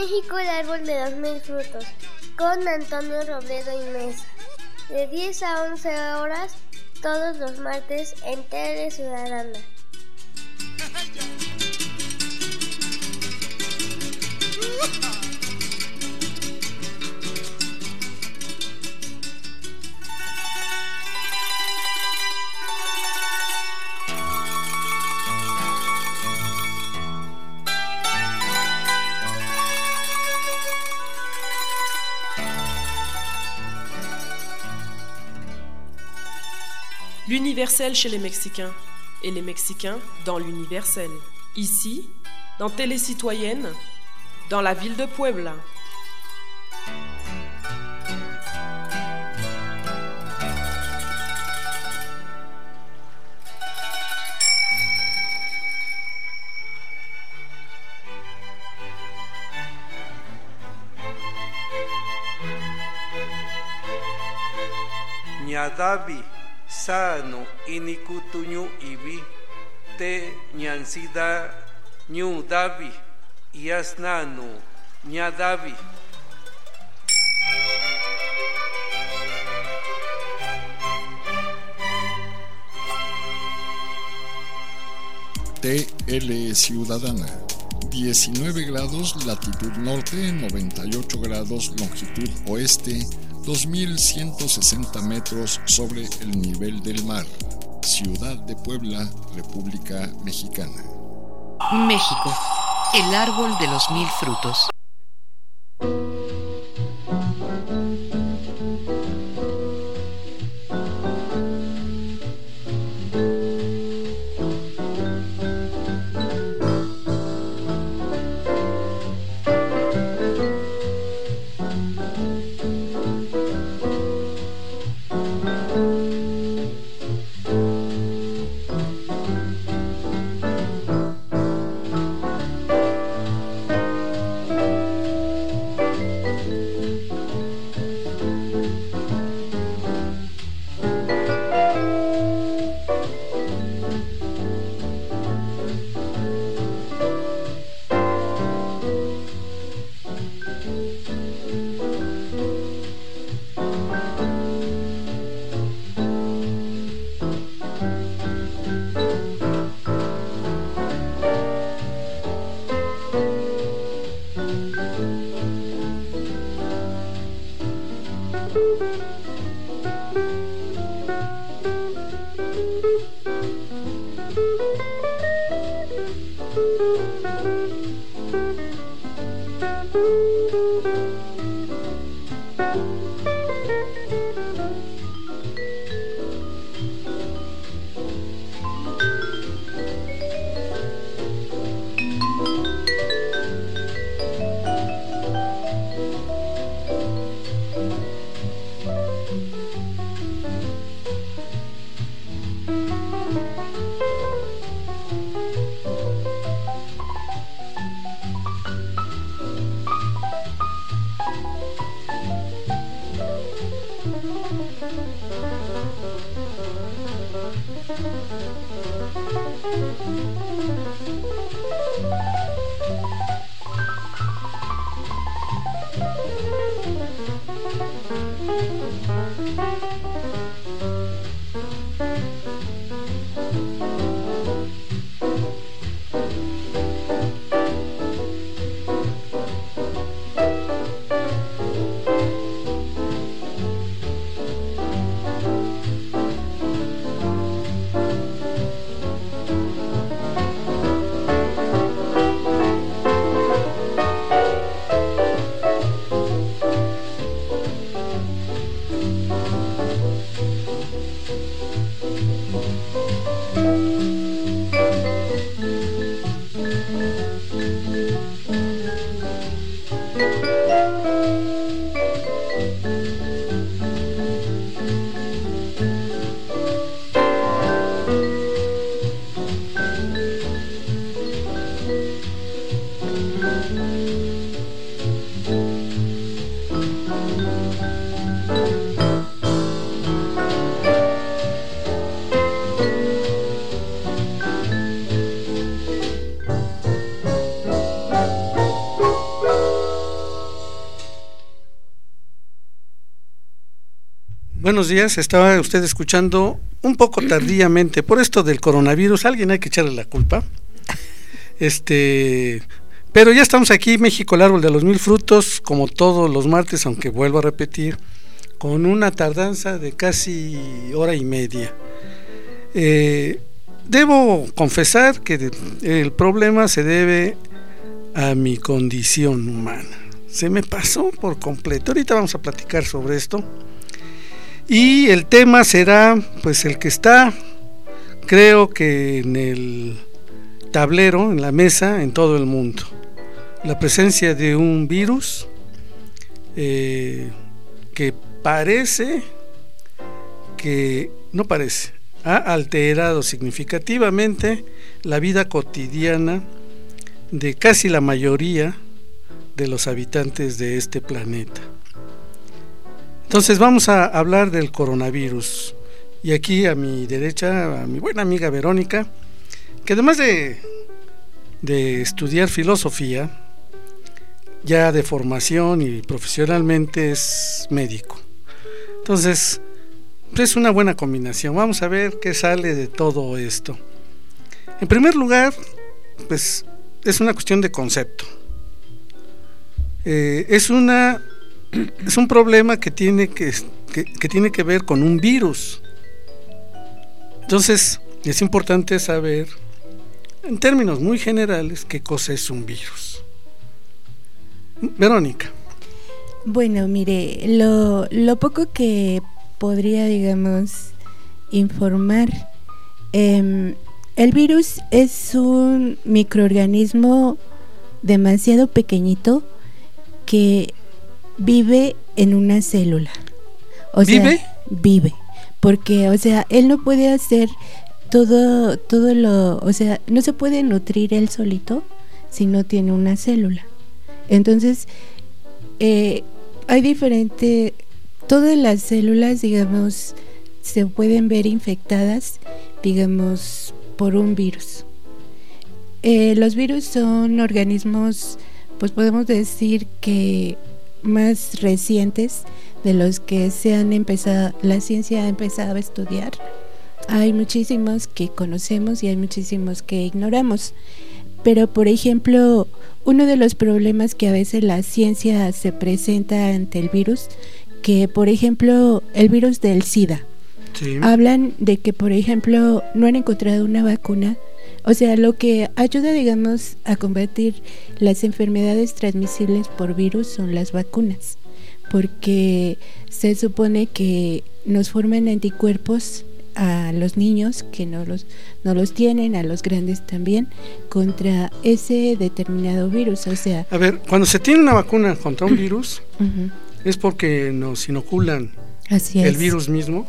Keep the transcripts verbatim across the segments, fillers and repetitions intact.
México, el árbol de los mil frutos, con Antonio Robledo y Mesa, de diez a once horas, todos los martes en Tele Ciudadana. L'universel chez les Mexicains et les Mexicains dans l'universel. Ici, dans Télé Citoyenne, dans la ville de Puebla. Ñadavi sano inikutuñu ibi te ñansida ñu davi yasnanu ñadavi. T L Ciudadana, diecinueve grados latitud norte, noventa y ocho grados longitud oeste, dos mil ciento sesenta metros sobre el nivel del mar. Ciudad de Puebla, República Mexicana. México, el árbol de los mil frutos. Buenos días, estaba usted escuchando un poco tardíamente por esto del coronavirus, alguien hay que echarle la culpa. Este, pero ya estamos aquí, México, el árbol de los mil frutos, como todos los martes, aunque vuelvo a repetir, con una tardanza de casi hora y media. Eh, debo confesar que el problema se debe a mi condición humana. Se me pasó por completo. Ahorita vamos a platicar sobre esto. Y el tema será, pues, el que está, creo que en el tablero, en la mesa, en todo el mundo. La presencia de un virus eh, que parece, que no parece, ha alterado significativamente la vida cotidiana de casi la mayoría de los habitantes de este planeta. Entonces vamos a hablar del coronavirus. Y aquí a mi derecha, a mi buena amiga Verónica, que además de, de estudiar filosofía, ya de formación y profesionalmente es médico. Entonces, es una buena combinación. Vamos a ver qué sale de todo esto. En primer lugar, pues es una cuestión de concepto. Eh, es una es un problema que tiene que, que, que tiene que ver con un virus. Entonces, es importante saber, en términos muy generales, qué cosa es un virus. Verónica. Bueno, mire, lo, lo poco que podría, digamos, informar, eh, el virus es un microorganismo demasiado pequeñito que vive en una célula. O ¿Vive? Sea, vive, porque, o sea, él no puede hacer todo, todo lo, o sea, no se puede nutrir él solito si no tiene una célula. Entonces, eh, hay diferente, todas las células, digamos, se pueden ver infectadas, digamos, por un virus. Eh, los virus son organismos, pues podemos decir que más recientes de los que se han empezado, la ciencia ha empezado a estudiar. Hay muchísimos que conocemos y hay muchísimos que ignoramos. Pero, por ejemplo, uno de los problemas que a veces la ciencia se presenta ante el virus, que por ejemplo el virus del SIDA, sí. Hablan de que, por ejemplo, no han encontrado una vacuna. O sea, lo que ayuda, digamos, a combatir las enfermedades transmisibles por virus son las vacunas, porque se supone que nos forman anticuerpos a los niños que no los, no los tienen, a los grandes también, contra ese determinado virus. O sea, a ver, cuando se tiene una vacuna contra un virus, uh-huh. ¿es porque nos inoculan Así el es. virus mismo?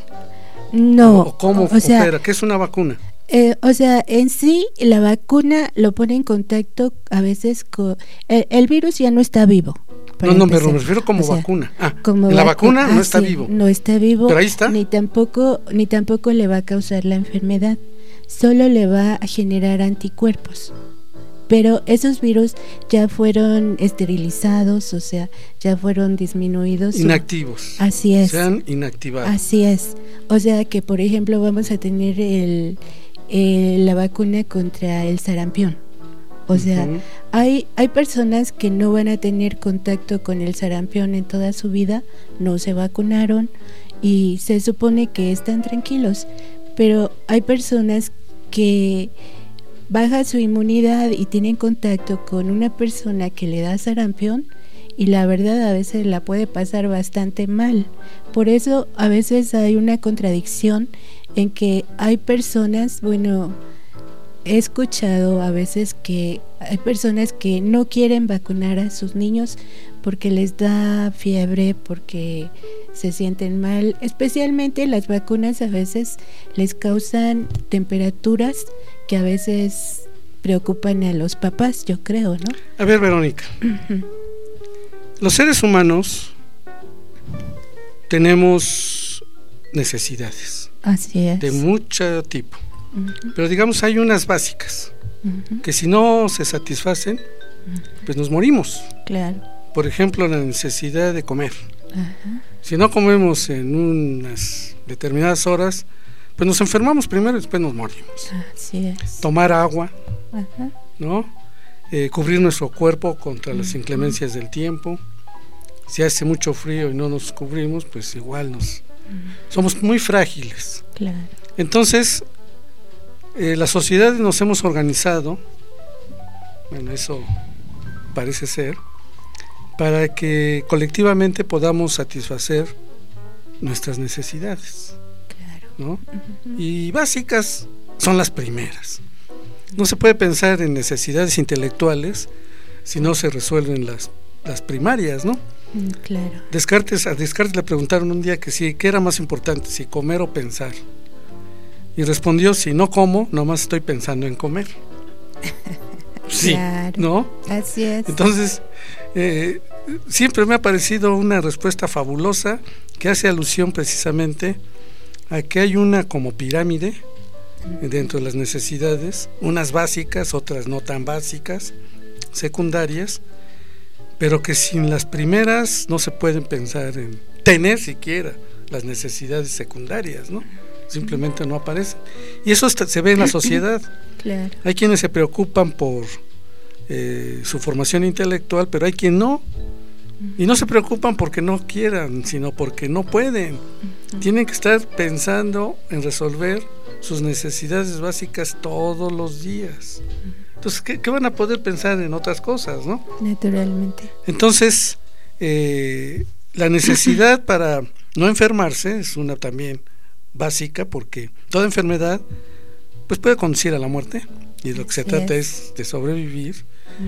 No. ¿O cómo o, o sea, opera? ¿Qué es una vacuna? Eh, o sea, en sí la vacuna lo pone en contacto a veces con... El, el virus ya no está vivo. No, no, pero me refiero como o sea, vacuna. Ah, como la vacu- vacuna no ah, está sí, vivo. No está vivo. Pero ahí está. Ni tampoco, ni tampoco le va a causar la enfermedad. Solo le va a generar anticuerpos. Pero esos virus ya fueron esterilizados, o sea, ya fueron disminuidos. Inactivos. Así es. Se han inactivado. Así es. O sea que, por ejemplo, vamos a tener el, el la vacuna contra el sarampión. O sea, uh-huh. hay, hay personas que no van a tener contacto con el sarampión en toda su vida, no se vacunaron y se supone que están tranquilos, pero hay personas que baja su inmunidad y tienen contacto con una persona que le da sarampión y la verdad a veces la puede pasar bastante mal. Por eso a veces hay una contradicción en que hay personas, bueno, he escuchado a veces que hay personas que no quieren vacunar a sus niños porque les da fiebre, porque se sienten mal. Especialmente las vacunas a veces les causan temperaturas que a veces preocupan a los papás, yo creo, ¿no? A ver, Verónica, uh-huh. los seres humanos tenemos necesidades. Así es. De mucho tipo. Uh-huh. Pero digamos hay unas básicas uh-huh. que si no se satisfacen, uh-huh. pues nos morimos. Claro. Por ejemplo, la necesidad de comer. Uh-huh. Si no comemos en unas determinadas horas, pues nos enfermamos primero y después nos morimos. Así es. Tomar agua, Ajá. ¿no? Eh, cubrir nuestro cuerpo contra las inclemencias del tiempo. Si hace mucho frío y no nos cubrimos, pues igual nos somos muy frágiles. Claro. Entonces, eh, las sociedades nos hemos organizado, bueno, eso parece ser, para que colectivamente podamos satisfacer nuestras necesidades, Claro. ¿no? Ujú. Y básicas son las primeras. No se puede pensar en necesidades intelectuales si no se resuelven las, las primarias, ¿no? Mm, Claro. Descartes, a Descartes le preguntaron un día que sí, ¿qué era más importante, si comer o pensar? Y respondió, si no como, nomás estoy pensando en comer. Sí, Claro. ¿no? Así es. Entonces, eh, siempre me ha parecido una respuesta fabulosa que hace alusión precisamente a que hay una como pirámide dentro de las necesidades, unas básicas, otras no tan básicas, secundarias, pero que sin las primeras no se pueden pensar en tener siquiera las necesidades secundarias, ¿no? Simplemente no aparecen. Y eso está, se ve en la sociedad. Claro. Hay quienes se preocupan por eh, su formación intelectual, pero hay quien no. Y no se preocupan porque no quieran, sino porque no pueden. Tienen que estar pensando en resolver sus necesidades básicas todos los días. Entonces, ¿qué, qué van a poder pensar en otras cosas, no? Naturalmente. Entonces, eh, la necesidad para no enfermarse es una también básica, porque toda enfermedad pues puede conducir a la muerte, y de lo que se Así trata es. es de sobrevivir.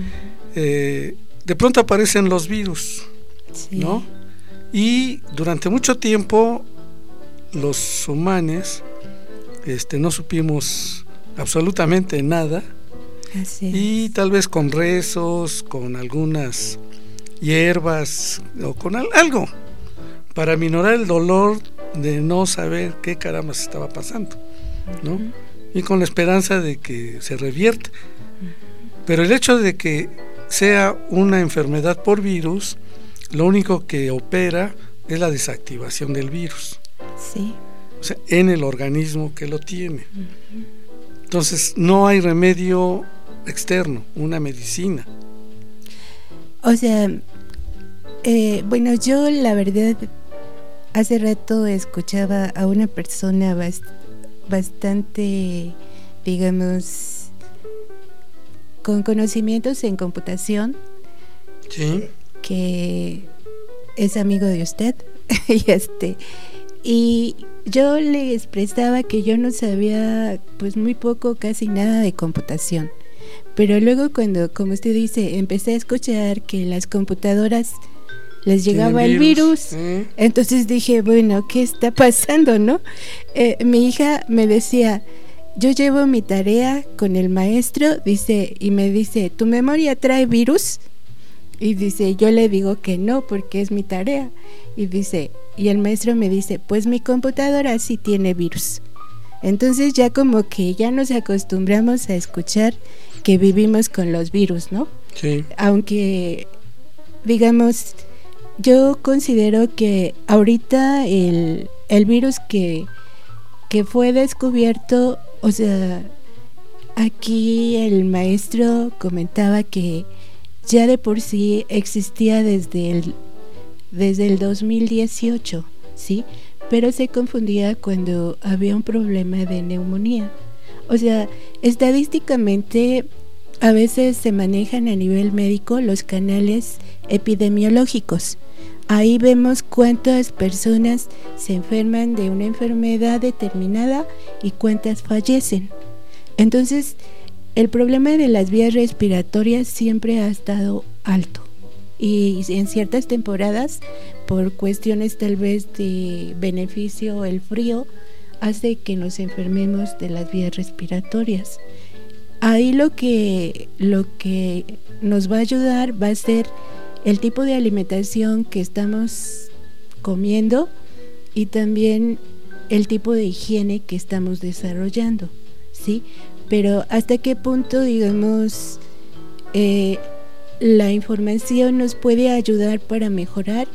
Eh, de pronto aparecen los virus, Sí. ¿no? Y durante mucho tiempo los humanos este, no supimos absolutamente nada, Así es. y tal vez con rezos, con algunas hierbas o con al- algo para minorar el dolor de no saber qué caramba se estaba pasando, ¿no? Y con la esperanza de que se revierta. Pero el hecho de que sea una enfermedad por virus, lo único que opera es la desactivación del virus, Sí. o sea, en el organismo que lo tiene. Entonces no hay remedio externo, una medicina. O sea, eh, bueno, yo la verdad hace rato escuchaba a una persona bas- bastante, digamos, con conocimientos en computación, Sí. que es amigo de usted y este y yo le expresaba que yo no sabía pues muy poco, casi nada de computación, pero luego cuando, como usted dice, empecé a escuchar que las computadoras les llegaba el virus, ¿eh? entonces dije, bueno, ¿qué está pasando, no? Eh, mi hija me decía, yo llevo mi tarea con el maestro, dice, y me dice, ¿tu memoria trae virus? Y dice, yo le digo que no, porque es mi tarea. Y dice, y el maestro me dice, pues mi computadora sí tiene virus. Entonces ya como que ya nos acostumbramos a escuchar que vivimos con los virus, ¿no? Sí. Aunque, digamos, yo considero que ahorita el, el virus que, que fue descubierto, o sea, aquí el maestro comentaba que ya de por sí existía desde el, desde el dos mil dieciocho, ¿sí? Pero se confundía cuando había un problema de neumonía. O sea, estadísticamente a veces se manejan a nivel médico los canales epidemiológicos. Ahí vemos cuántas personas se enferman de una enfermedad determinada y cuántas fallecen. Entonces, el problema de las vías respiratorias siempre ha estado alto, y en ciertas temporadas, por cuestiones tal vez de beneficio, el frío hace que nos enfermemos de las vías respiratorias. Ahí lo que, lo que nos va a ayudar va a ser el tipo de alimentación que estamos comiendo y también el tipo de higiene que estamos desarrollando, ¿sí? Pero hasta qué punto, digamos, eh, la información nos puede ayudar para mejorar,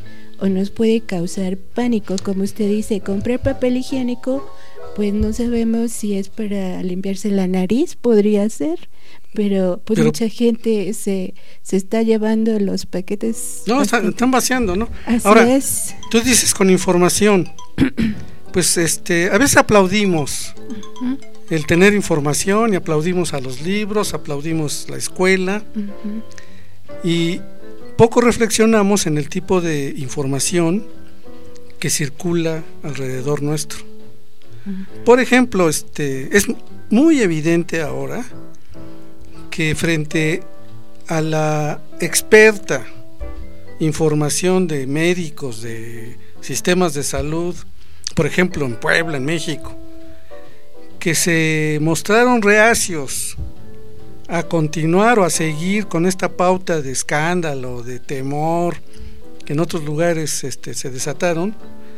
o nos puede causar pánico. Como usted dice, comprar papel higiénico, pues no sabemos si es para limpiarse la nariz, podría ser, pero pues pero, mucha gente se, se está llevando los paquetes. No, están, están vaciando, ¿no? Así Ahora, es. Tú dices con información, pues este, a veces aplaudimos uh-huh. el tener información y aplaudimos a los libros, aplaudimos la escuela uh-huh. y poco reflexionamos en el tipo de información que circula alrededor nuestro. Uh-huh. Por ejemplo, este, es muy evidente ahora que frente a la experta información de médicos, de sistemas de salud, por ejemplo en Puebla, en México, que se mostraron reacios a continuar o a seguir con esta pauta de escándalo, de temor, que en otros lugares este, se desataron.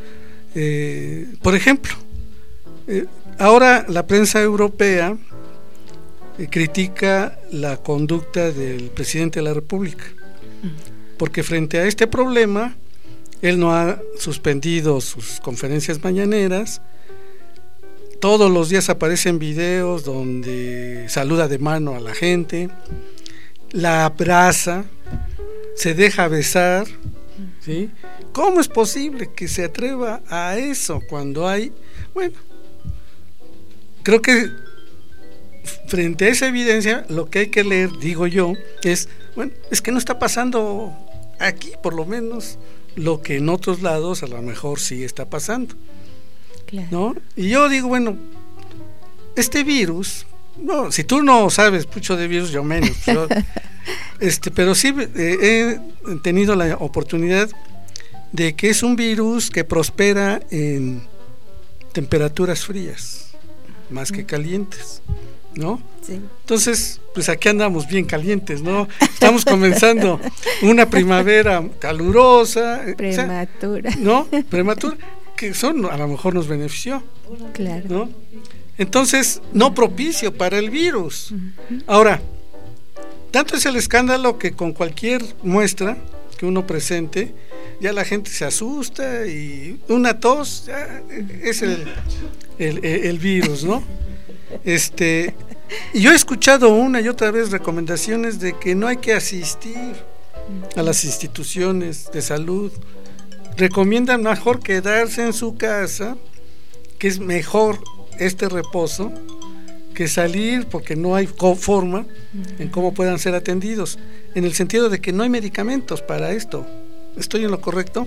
Eh, por ejemplo, eh, ahora la prensa europea eh, critica la conducta del presidente de la República, porque frente a este problema él no ha suspendido sus conferencias mañaneras. Todos los días aparecen videos donde saluda de mano a la gente, la abraza, se deja besar, ¿sí? ¿Cómo es posible que se atreva a eso cuando hay, bueno, creo que frente a esa evidencia lo que hay que leer, digo yo, es, bueno, es que no está pasando aquí, por lo menos, lo que en otros lados a lo mejor sí está pasando, claro. ¿No? Y yo digo, bueno, este virus, no, si tú no sabes mucho de virus, yo menos, yo, este, pero sí eh, he tenido la oportunidad de que es un virus que prospera en temperaturas frías, más que calientes, ¿no? Sí. Entonces, pues aquí andamos bien calientes, ¿no? Estamos comenzando una primavera calurosa, prematura, o sea, ¿no? Prematura, que eso a lo mejor nos benefició, claro, ¿no? Entonces, no propicio para el virus. Uh-huh. Ahora, tanto es el escándalo que con cualquier muestra que uno presente, ya la gente se asusta y una tos ya es el, el, el, el virus, ¿no? Este, y yo he escuchado una y otra vez recomendaciones de que no hay que asistir a las instituciones de salud. Recomiendan mejor quedarse en su casa, que es mejor este reposo que salir, porque no hay forma en cómo puedan ser atendidos, en el sentido de que no hay medicamentos para esto. ¿Estoy en lo correcto?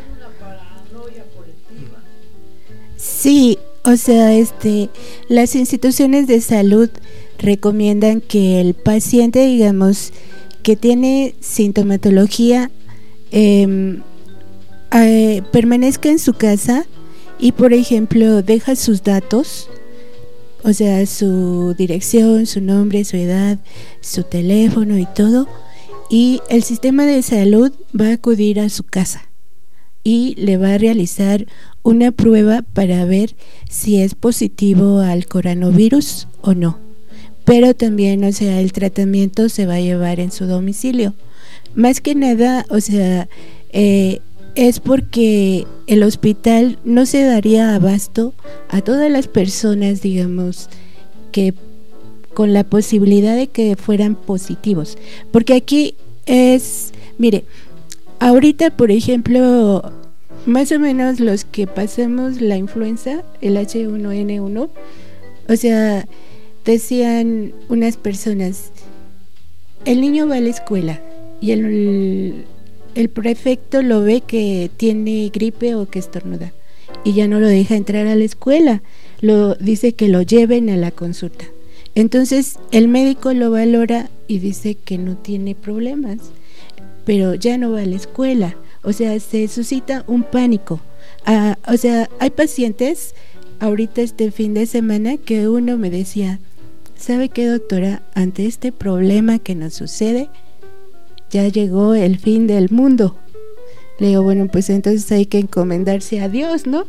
Sí, o sea, este, las instituciones de salud recomiendan que el paciente, digamos, que tiene sintomatología, eh, eh, permanezca en su casa y, por ejemplo, deja sus datos, o sea, su dirección, su nombre, su edad, su teléfono y todo, y el sistema de salud va a acudir a su casa y le va a realizar una prueba para ver si es positivo al coronavirus o no. Pero también, o sea, el tratamiento se va a llevar en su domicilio. Más que nada, o sea, eh, es porque el hospital no se daría abasto a todas las personas, digamos, que con la posibilidad de que fueran positivos. Porque aquí es, mire, ahorita, por ejemplo, más o menos los que pasamos la influenza, el H uno N uno, o sea, decían unas personas, el niño va a la escuela y el, el prefecto lo ve que tiene gripe o que estornuda y ya no lo deja entrar a la escuela, lo dice que lo lleven a la consulta. Entonces el médico lo valora y dice que no tiene problemas, pero ya no va a la escuela. O sea, se suscita un pánico. Ah, o sea, hay pacientes ahorita este fin de semana que uno me decía, ¿sabe qué, doctora? Ante este problema que nos sucede, ya llegó el fin del mundo. Le digo, bueno, pues entonces hay que encomendarse a Dios, ¿no?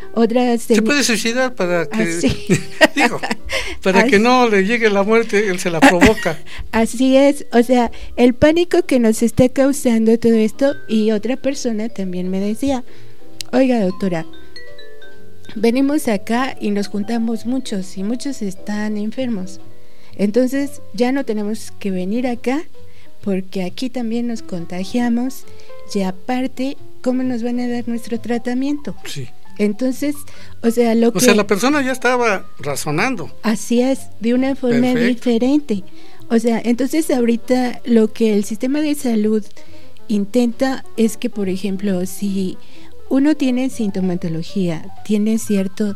otra se, se puede suicidar para que así, digo, para así, que no le llegue la muerte, él se la provoca. Así es, o sea, el pánico que nos está causando todo esto. Y otra persona también me decía, oiga doctora, venimos acá y nos juntamos muchos y muchos están enfermos, entonces ya no tenemos que venir acá porque aquí también nos contagiamos y aparte, ¿cómo nos van a dar nuestro tratamiento? Sí. Entonces, o sea, lo o que... O sea, la persona ya estaba razonando. Así es, de una forma Perfecto. diferente. O sea, entonces ahorita lo que el sistema de salud intenta es que, por ejemplo, si uno tiene sintomatología, tiene cierto...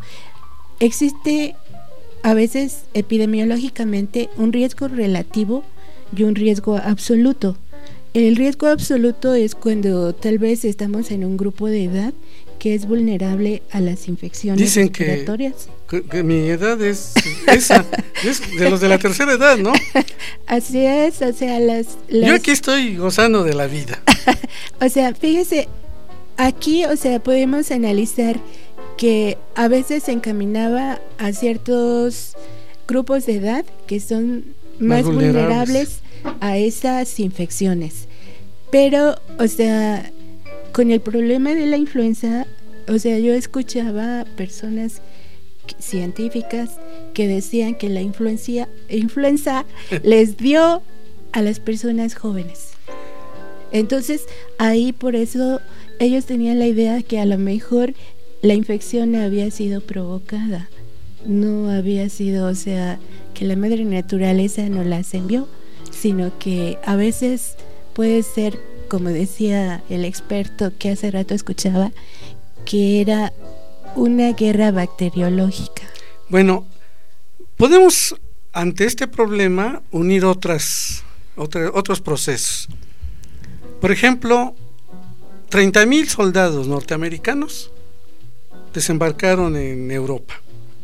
Existe a veces epidemiológicamente un riesgo relativo y un riesgo absoluto. El riesgo absoluto es cuando tal vez estamos en un grupo de edad que es vulnerable a las infecciones Dicen respiratorias. Que, que, que mi edad es esa, es de los de la tercera edad, ¿no? Así es, o sea, las, las... Yo aquí estoy gozando de la vida. O sea, fíjese, aquí, o sea, podemos analizar que a veces se encaminaba a ciertos grupos de edad que son más, más vulnerables. vulnerables a esas infecciones. Pero, o sea, con el problema de la influenza, o sea, yo escuchaba personas científicas que decían que la influencia, influenza les dio a las personas jóvenes. Entonces, ahí por eso ellos tenían la idea que a lo mejor la infección había sido provocada, no había sido, o sea, que la madre naturaleza no las envió, sino que a veces puede ser, como decía el experto que hace rato escuchaba, que era una guerra bacteriológica. Bueno, podemos ante este problema unir otras, otra, otros procesos. Por ejemplo, treinta mil soldados norteamericanos desembarcaron en Europa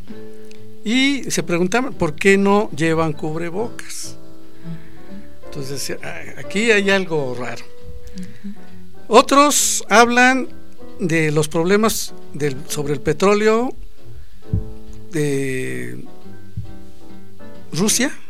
y se preguntaban por qué no llevan cubrebocas. Entonces, aquí hay algo raro. Otros hablan de los problemas del, sobre el petróleo de Rusia,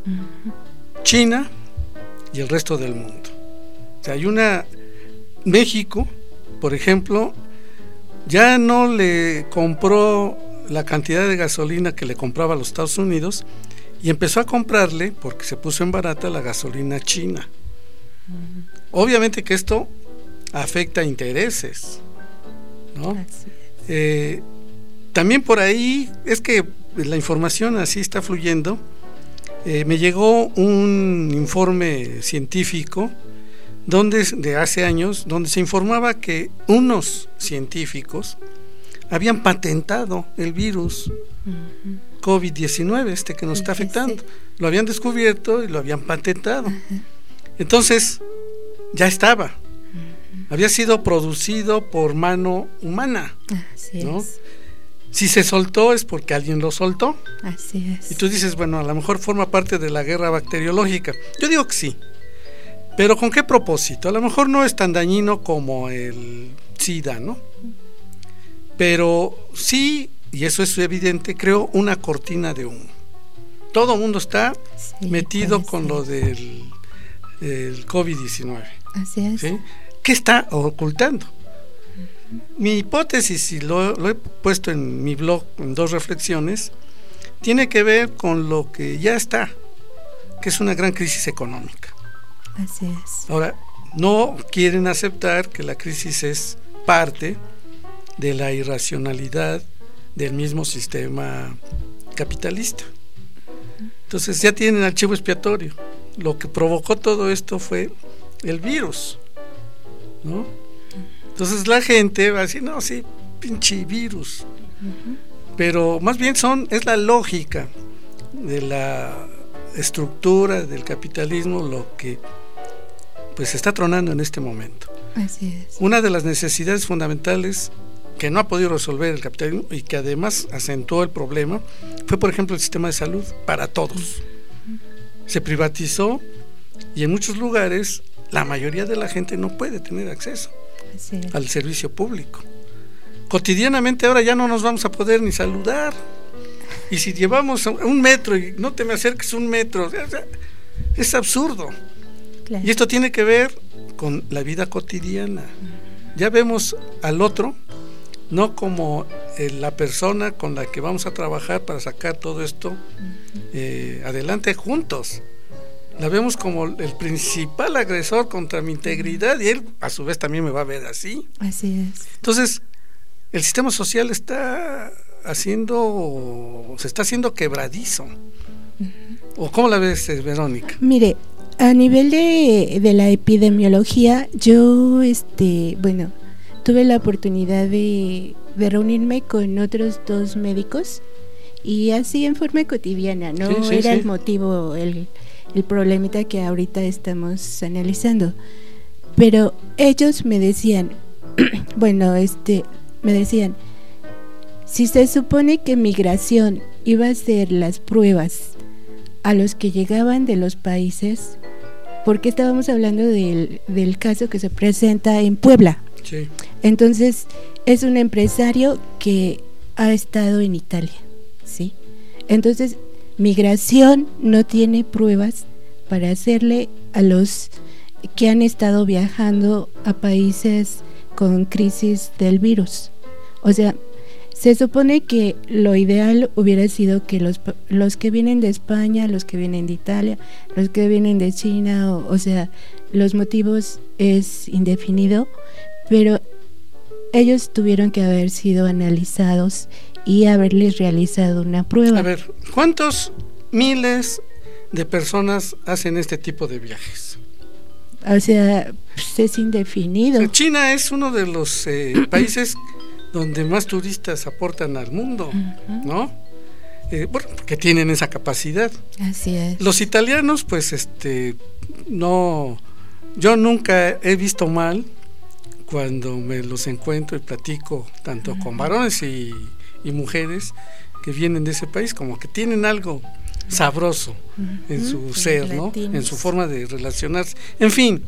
China y el resto del mundo. O sea, hay una... México, por ejemplo, ya no le compró la cantidad de gasolina que le compraba a los Estados Unidos y empezó a comprarle, porque se puso en barata, la gasolina china. Uh-huh. Obviamente que esto afecta a intereses, ¿no? Eh, también por ahí, es que la información así está fluyendo. Eh, me llegó un informe científico donde, de hace años, donde se informaba que unos científicos habían patentado el virus uh-huh. COVID diecinueve, este que nos está afectando. Lo habían descubierto y lo habían patentado. Uh-huh. Entonces, ya estaba. Uh-huh. Había sido producido por mano humana. Así ¿no? es. Si se soltó es porque alguien lo soltó. Así es. Y tú dices, bueno, a lo mejor forma parte de la guerra bacteriológica. Yo digo que sí. Pero ¿con qué propósito? A lo mejor no es tan dañino como el SIDA, ¿no? Pero sí, y eso es evidente, creó una cortina de humo. Todo el mundo está sí, metido con ser. lo del el COVID diecinueve. Así es. ¿Sí? ¿Qué está ocultando? Uh-huh. Mi hipótesis, y lo, lo he puesto en mi blog en dos reflexiones, tiene que ver con lo que ya está, que es una gran crisis económica. Así es. Ahora, no quieren aceptar que la crisis es parte de la irracionalidad del mismo sistema capitalista. Entonces ya tienen archivo expiatorio. Lo que provocó todo esto fue el virus, ¿no? Entonces la gente va a decir, no, sí, pinche virus. Uh-huh. Pero más bien son, es la lógica de la estructura del capitalismo lo que pues está tronando en este momento. Así es. Una de las necesidades fundamentales que no ha podido resolver el capitalismo y que además acentuó el problema fue, por ejemplo, el sistema de salud para todos. Se privatizó y en muchos lugares la mayoría de la gente no puede tener acceso al servicio público. cotidianamente ahora ya no nos vamos a poder ni saludar. Y si llevamos un metro y no te me acerques un metro, o sea, es absurdo. Claro. Y esto tiene que ver con la vida cotidiana. Ya vemos al otro no como eh, la persona con la que vamos a trabajar para sacar todo esto eh, adelante juntos. La vemos como el principal agresor contra mi integridad, y él a su vez también me va a ver así. Así es. Entonces, el sistema social está haciendo, se está haciendo quebradizo. Uh-huh. ¿O cómo la ves, Verónica? Mire, a nivel de, de la epidemiología, yo, este, bueno, tuve la oportunidad de, de reunirme con otros dos médicos, y así en forma cotidiana, no sí, sí, era sí. el motivo, el, el problemita que ahorita estamos analizando, pero ellos me decían, bueno, este, me decían, si se supone que migración iba a hacer las pruebas a los que llegaban de los países, porque estábamos hablando del, del caso que se presenta en Puebla. Sí. Entonces, es un empresario que ha estado en Italia, ¿sí? Entonces, migración no tiene pruebas para hacerle a los que han estado viajando a países con crisis del virus. O sea, se supone que lo ideal hubiera sido que los, los que vienen de España, los que vienen de Italia, los que vienen de China, o, o sea, los motivos es indefinido, pero ellos tuvieron que haber sido analizados y haberles realizado una prueba. A ver, ¿cuántos miles de personas hacen este tipo de viajes? O sea, pues es indefinido. China es uno de los eh, países donde más turistas aportan al mundo, uh-huh. ¿no? Eh, bueno, porque tienen esa capacidad. Así es. Los italianos, pues, este, no, yo nunca he visto mal cuando me los encuentro y platico tanto uh-huh. con varones y, y mujeres que vienen de ese país, como que tienen algo sabroso uh-huh. en su ser, ¿no? En su forma de relacionarse. En fin,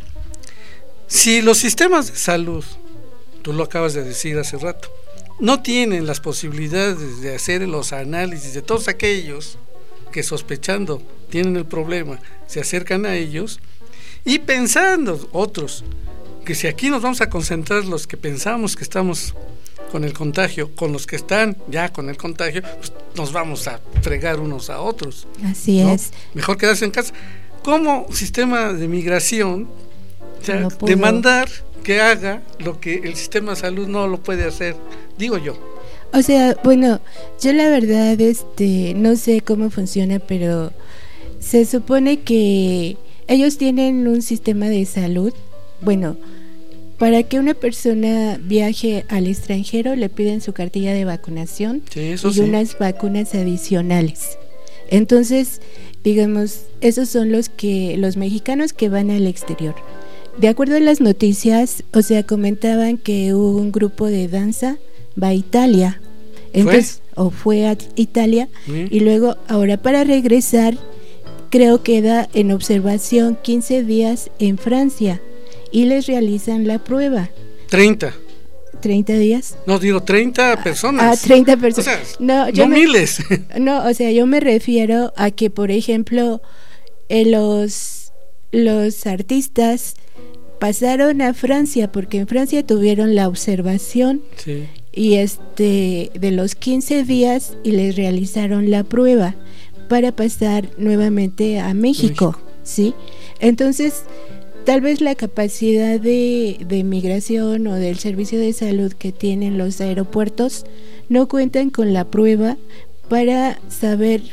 si los sistemas de salud, tú lo acabas de decir hace rato, no tienen las posibilidades de hacer los análisis de todos aquellos que sospechando tienen el problema, se acercan a ellos, y pensando otros, que si aquí nos vamos a concentrar los que pensamos que estamos con el contagio, con los que están ya con el contagio, pues nos vamos a fregar unos a otros. Así ¿no? es. Mejor quedarse en casa. Como sistema de migración, o sea, no demandar que haga lo que el sistema de salud no lo puede hacer, digo yo. O sea, bueno, yo la verdad este no sé cómo funciona, pero se supone que ellos tienen un sistema de salud. Bueno, para que una persona viaje al extranjero le piden su cartilla de vacunación sí, eso y sí. unas vacunas adicionales. Entonces, digamos, esos son los que los mexicanos que van al exterior. De acuerdo a las noticias, o sea, comentaban que un grupo de danza va a Italia. Entonces, ¿Fue? o fue a Italia ¿Sí? y luego ahora para regresar creo que queda en observación quince días en Francia. Y les realizan la prueba. treinta. ¿treinta días? No, digo treinta personas. Ah, treinta personas. O sea, no, yo no me, miles. No, o sea, yo me refiero a que, por ejemplo, eh, los, los artistas pasaron a Francia, porque en Francia tuvieron la observación sí. y este de los quince días y les realizaron la prueba para pasar nuevamente a México, México. ¿sí? Entonces, tal vez la capacidad de, de migración o del servicio de salud que tienen los aeropuertos no cuentan con la prueba para saber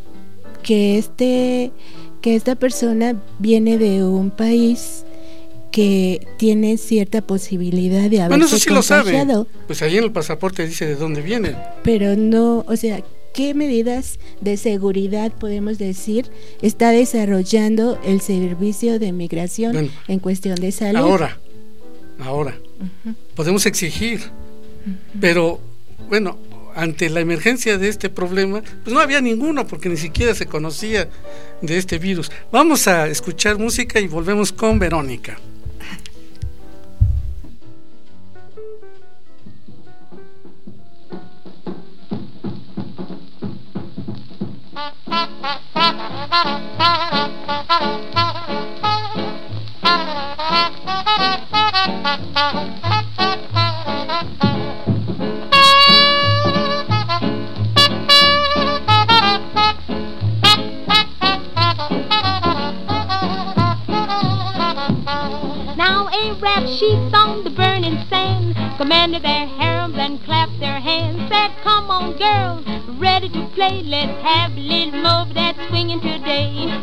que este que esta persona viene de un país que tiene cierta posibilidad de haberse bueno, eso sí contagiado. Lo sabe. Pues ahí en el pasaporte dice de dónde viene. Pero no, o sea, ¿qué medidas de seguridad podemos decir está desarrollando el servicio de migración bueno, en cuestión de salud? Ahora, ahora, uh-huh. podemos exigir, uh-huh. pero bueno, ante la emergencia de este problema, pues no había ninguno porque ni siquiera se conocía de este virus. Vamos a escuchar música y volvemos con Verónica. Now Arab sheets on the burning sand commanded their harems and clapped their hands. Said, come on girls, ready to play. Let's have a little more of that swinging today.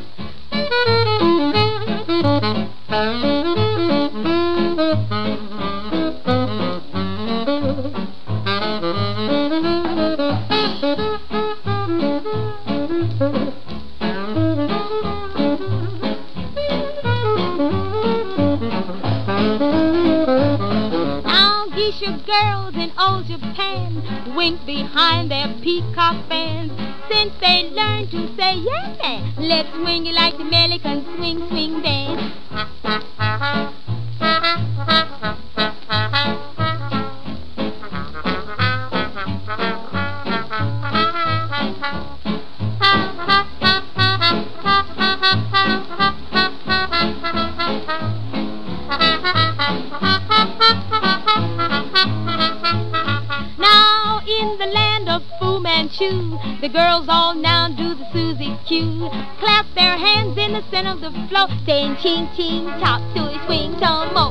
Now geisha girls in old Japan wink behind their peacock fans. Since they learned to say, yeah man, let's swing it like the American swing swing band. Now in the land of Fu Manchu, the girls all now do the Susie Q. Clap their hands in the center of the floor, saying ching ching chop to it swing some more.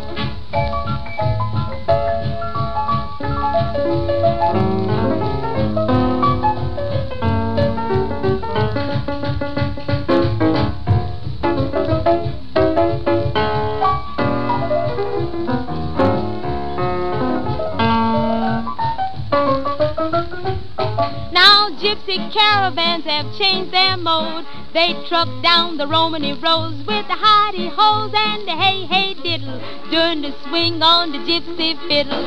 Now gypsy caravans have changed their mode. They truck down the Romany roads with the hidey hoes and the hey hey diddle, doing the swing on the gypsy fiddle.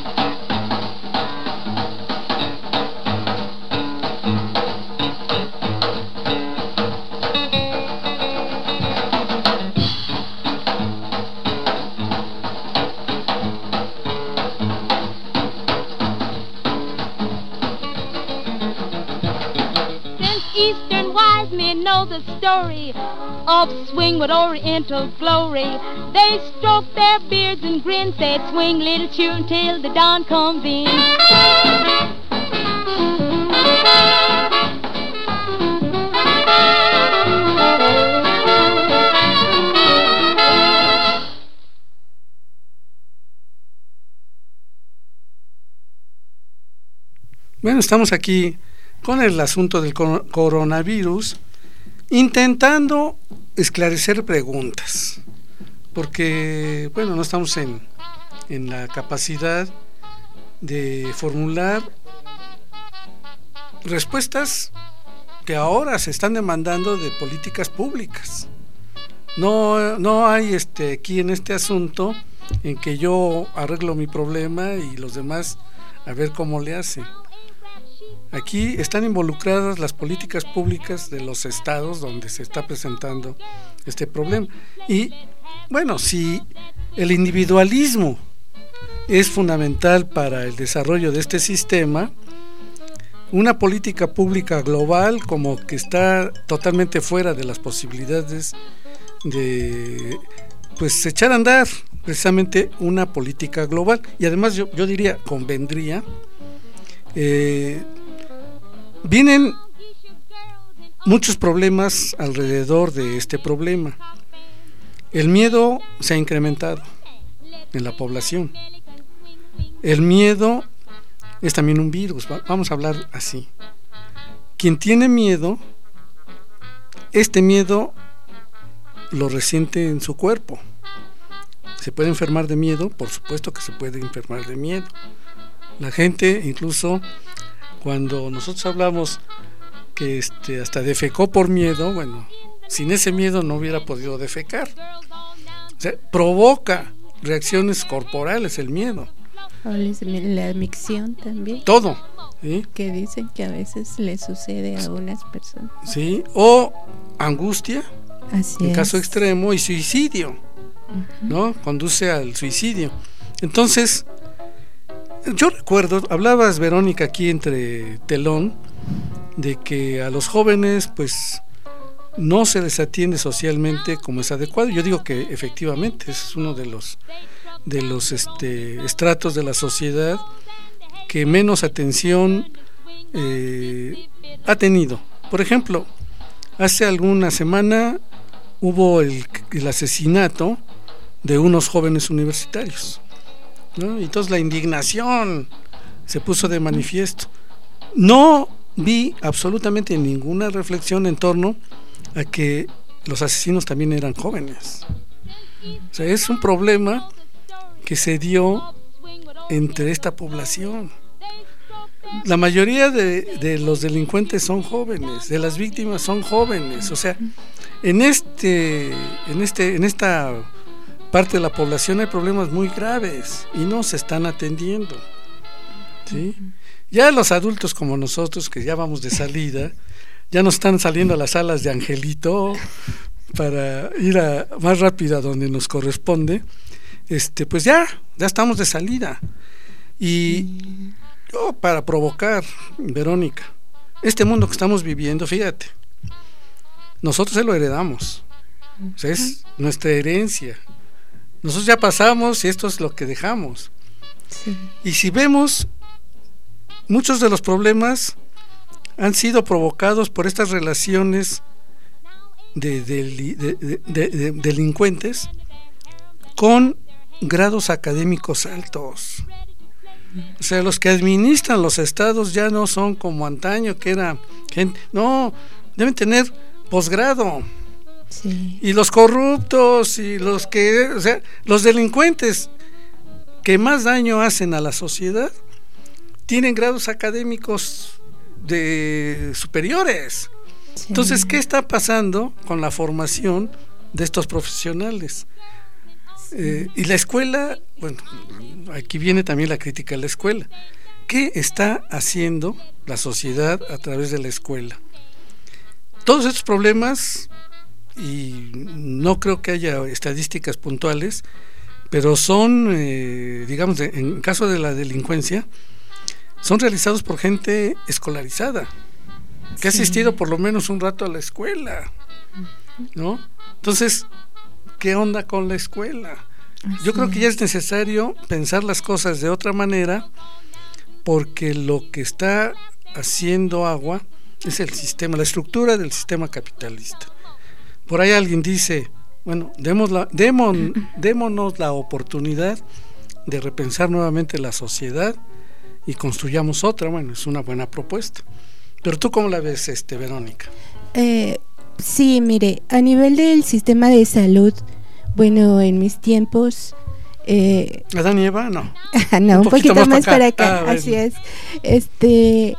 Eastern wise men know the story of swing with Oriental glory. They stroke their beards and grin, said swing little tune till the dawn comes in. Bueno, estamos aquí con el asunto del coronavirus, intentando esclarecer preguntas, porque, bueno, no estamos en, en la capacidad de formular respuestas que ahora se están demandando de políticas públicas. No, no hay este, aquí en este asunto en que yo arreglo mi problema y los demás a ver cómo le hacen. Aquí están involucradas las políticas públicas de los estados donde se está presentando este problema. Y bueno, si el individualismo es fundamental para el desarrollo de este sistema, una política pública global como que está totalmente fuera de las posibilidades de pues echar a andar precisamente una política global. Y además yo, yo diría, convendría eh, vienen muchos problemas alrededor de este problema. El miedo se ha incrementado en la población. El miedo es también un virus, vamos a hablar así. Quien tiene miedo, este miedo lo resiente en su cuerpo. ¿Se puede enfermar de miedo? Por supuesto que se puede enfermar de miedo. La gente, incluso cuando nosotros hablamos que este, hasta defecó por miedo, bueno, sin ese miedo no hubiera podido defecar. O sea, provoca reacciones corporales el miedo. O la admicción también. Todo, ¿sí? Que dicen que a veces le sucede a unas personas. Sí, o angustia, Así en es. caso extremo, y suicidio, uh-huh. ¿no? Conduce al suicidio. Entonces, yo recuerdo, hablabas, Verónica, aquí entre telón, de que a los jóvenes pues no se les atiende socialmente como es adecuado. Yo digo que efectivamente es uno de los de los este, estratos de la sociedad que menos atención eh, ha tenido. Por ejemplo, hace alguna semana hubo el, el asesinato de unos jóvenes universitarios, ¿no? Y entonces la indignación se puso de manifiesto. No vi absolutamente ninguna reflexión en torno a que los asesinos también eran jóvenes. O sea, es un problema que se dio entre esta población. La mayoría de, de los delincuentes son jóvenes, de las víctimas son jóvenes. O sea, en este, en este, en esta parte de la población hay problemas muy graves y no se están atendiendo, ¿sí? Ya los adultos como nosotros, que ya vamos de salida, ya nos están saliendo a las alas de Angelito para ir a, más rápido a donde nos corresponde. Este, pues ya, ya estamos de salida. Y yo, para provocar, Verónica, este mundo que estamos viviendo, fíjate, nosotros se lo heredamos. O sea, es nuestra herencia. Nosotros ya pasamos y esto es lo que dejamos. Sí. Y si vemos, muchos de los problemas han sido provocados por estas relaciones de, de, de, de, de, de delincuentes con grados académicos altos. O sea, los que administran los estados ya no son como antaño, que era gente, no, deben tener posgrado. Sí. Y los corruptos y los que, o sea, los delincuentes que más daño hacen a la sociedad tienen grados académicos de superiores. Sí. Entonces, ¿qué está pasando con la formación de estos profesionales? Sí. Eh, y la escuela, bueno, aquí viene también la crítica a la escuela. ¿Qué está haciendo la sociedad a través de la escuela? Todos estos problemas, y no creo que haya estadísticas puntuales, pero son, eh, digamos, de, en caso de la delincuencia, son realizados por gente escolarizada, que sí. ha asistido por lo menos un rato a la escuela, ¿no? Entonces, ¿qué onda con la escuela? Así Yo creo que ya es necesario pensar las cosas de otra manera, porque lo que está haciendo agua es el sistema, la estructura del sistema capitalista. Por ahí alguien dice, bueno, demos la, démon, démonos la oportunidad de repensar nuevamente la sociedad y construyamos otra. Bueno, es una buena propuesta. Pero ¿tú cómo la ves, este, Verónica? Eh, sí, mire, a nivel del sistema de salud, bueno, en mis tiempos... Eh, ¿Adán y Eva? No. no, un, un poquito, poquito más para acá, para acá. Ah, así bueno. es. Este,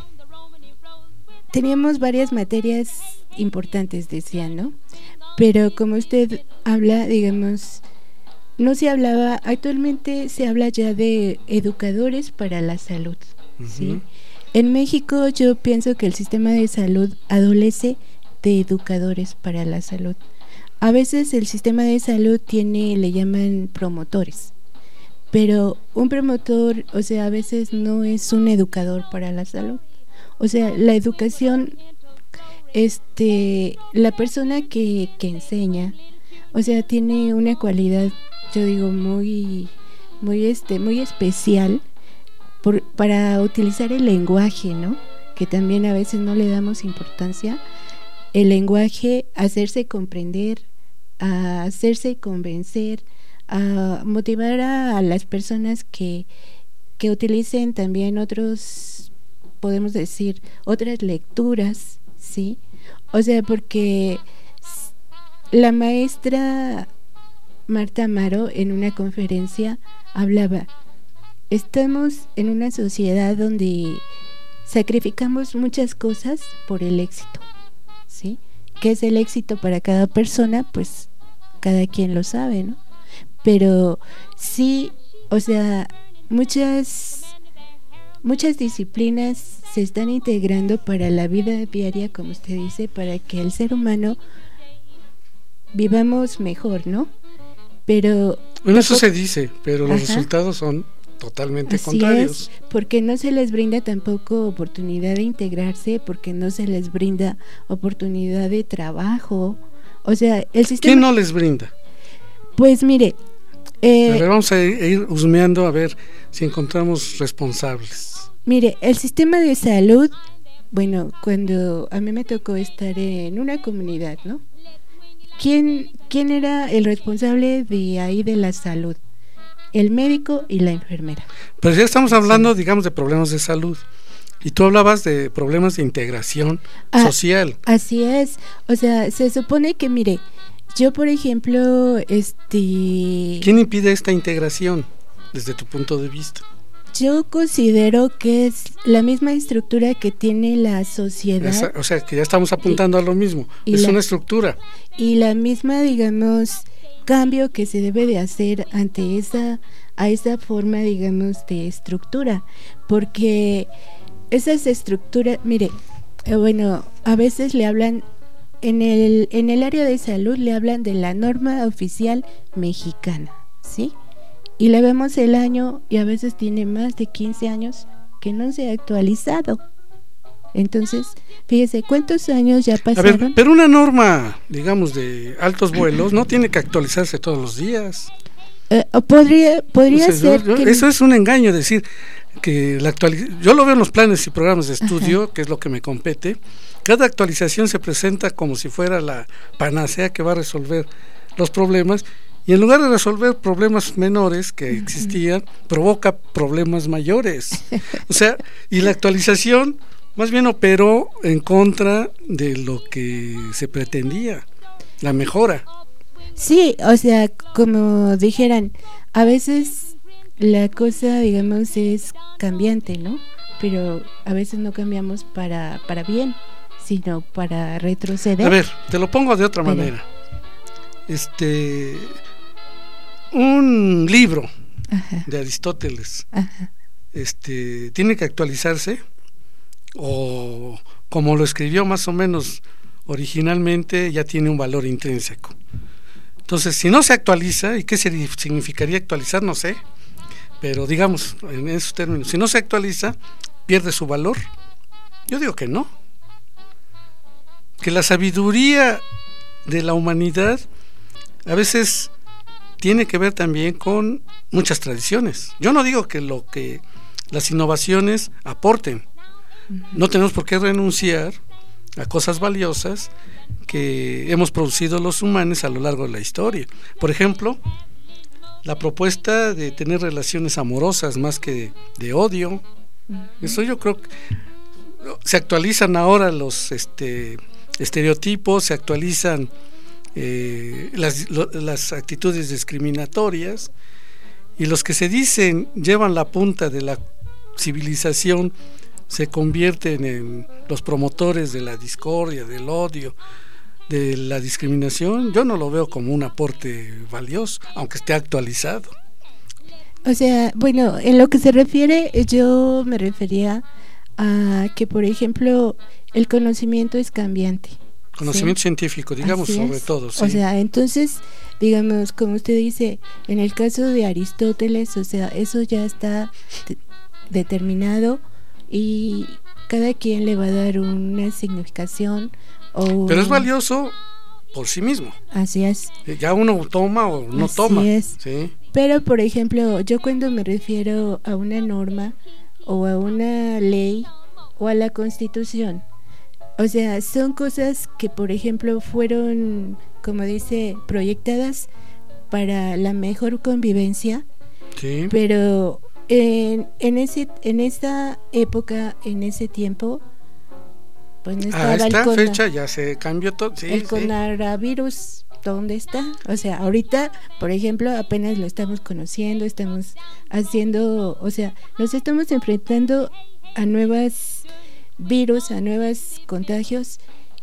teníamos varias materias importantes, decían, ¿no? Pero como usted habla, digamos, no se hablaba, actualmente se habla ya de educadores para la salud, uh-huh. ¿sí? En México yo pienso que el sistema de salud adolece de educadores para la salud. A veces el sistema de salud tiene, le llaman promotores, pero un promotor, o sea, a veces no es un educador para la salud. O sea, la educación, este, la persona que, que enseña, o sea, tiene una cualidad, yo digo, muy, muy, este, muy especial por, para utilizar el lenguaje, ¿no? Que también a veces no le damos importancia. El lenguaje, hacerse comprender, a hacerse convencer, a motivar a, a las personas que, que utilicen también otros, podemos decir, otras lecturas, ¿sí? O sea, porque la maestra Marta Amaro en una conferencia hablaba, estamos en una sociedad donde sacrificamos muchas cosas por el éxito, ¿sí? ¿Qué es el éxito para cada persona? Pues cada quien lo sabe, ¿no? Pero sí, o sea, muchas muchas disciplinas se están integrando para la vida diaria, como usted dice, para que el ser humano vivamos mejor, ¿no? Pero bueno, eso se dice, pero los Ajá. resultados son totalmente Así contrarios. Es, porque no se les brinda tampoco oportunidad de integrarse, porque no se les brinda oportunidad de trabajo. O sea, el sistema... ¿Quién no les brinda? Pues mire... Eh, a ver, vamos a ir, ir husmeando a ver si encontramos responsables. Mire, el sistema de salud, bueno, cuando a mí me tocó estar en una comunidad, ¿no? ¿Quién, quién era el responsable de ahí de la salud? El médico y la enfermera. Pero ya estamos hablando, sí, digamos, de problemas de salud. Y tú hablabas de problemas de integración ah, social. Así es. O sea, se supone que, mire, yo, por ejemplo, este... ¿quién impide esta integración desde tu punto de vista? Yo considero que es la misma estructura que tiene la sociedad. Esa, o sea, que ya estamos apuntando y, a lo mismo. Es la, una estructura. Y la misma, digamos, cambio que se debe de hacer ante esa, a esa forma, digamos, de estructura. Porque esas estructuras, mire, eh, bueno, a veces le hablan... En el, en el área de salud le hablan de la norma oficial mexicana, ¿sí? Y le vemos el año y a veces tiene más de quince años que no se ha actualizado. Entonces, fíjese, ¿cuántos años ya pasaron? A ver, pero una norma, digamos, de altos vuelos no tiene que actualizarse todos los días. Eh, podría podría o sea, ser yo, yo, que... Eso es un engaño, decir que la actualización... Yo lo veo en los planes y programas de estudio, ajá, que es lo que me compete. Cada actualización se presenta como si fuera la panacea que va a resolver los problemas, y en lugar de resolver problemas menores que existían, provoca problemas mayores. O sea, y la actualización más bien operó en contra de lo que se pretendía, la mejora. Sí, o sea, como dijeran, a veces la cosa, digamos, es cambiante, ¿no? Pero a veces no cambiamos para, para bien, sino para retroceder. A ver, te lo pongo de otra Pero, manera. Este, un libro, ajá, de Aristóteles, ajá, este, tiene que actualizarse, o como lo escribió más o menos originalmente, ya tiene un valor intrínseco. Entonces, si no se actualiza, ¿y qué significaría actualizar? No sé, pero digamos en esos términos, si no se actualiza, pierde su valor. Yo digo que no. Que la sabiduría de la humanidad a veces tiene que ver también con muchas tradiciones. Yo no digo que lo que las innovaciones aporten. No tenemos por qué renunciar a cosas valiosas que hemos producido los humanos a lo largo de la historia. Por ejemplo, la propuesta de tener relaciones amorosas más que de, de odio. Eso yo creo que se actualizan ahora los este estereotipos, se actualizan eh, las, lo, las actitudes discriminatorias, y los que se dicen llevan la punta de la civilización se convierten en los promotores de la discordia, del odio, de la discriminación. Yo no lo veo como un aporte valioso, aunque esté actualizado. O sea, bueno, en lo que se refiere, yo me refería a que, por ejemplo, el conocimiento es cambiante. Conocimiento, ¿sí?, científico, digamos, así sobre es. todo. Sí. O sea, entonces, digamos, como usted dice, en el caso de Aristóteles, o sea, eso ya está de- determinado y cada quien le va a dar una significación. O Pero es valioso por sí mismo. Así es. Ya uno toma o no Así toma. es. ¿Sí? Pero, por ejemplo, yo cuando me refiero a una norma o a una ley o a la Constitución, o sea, son cosas que, por ejemplo, fueron, como dice, proyectadas para la mejor convivencia, Sí. pero en, en ese en esa época, en ese tiempo, pues no estaba A esta el, cona- fecha ya se cambió todo. Sí, el sí. coronavirus. ¿Dónde está? O sea, ahorita, por ejemplo, apenas lo estamos conociendo, estamos haciendo, o sea, nos estamos enfrentando a nuevas virus, a nuevos contagios,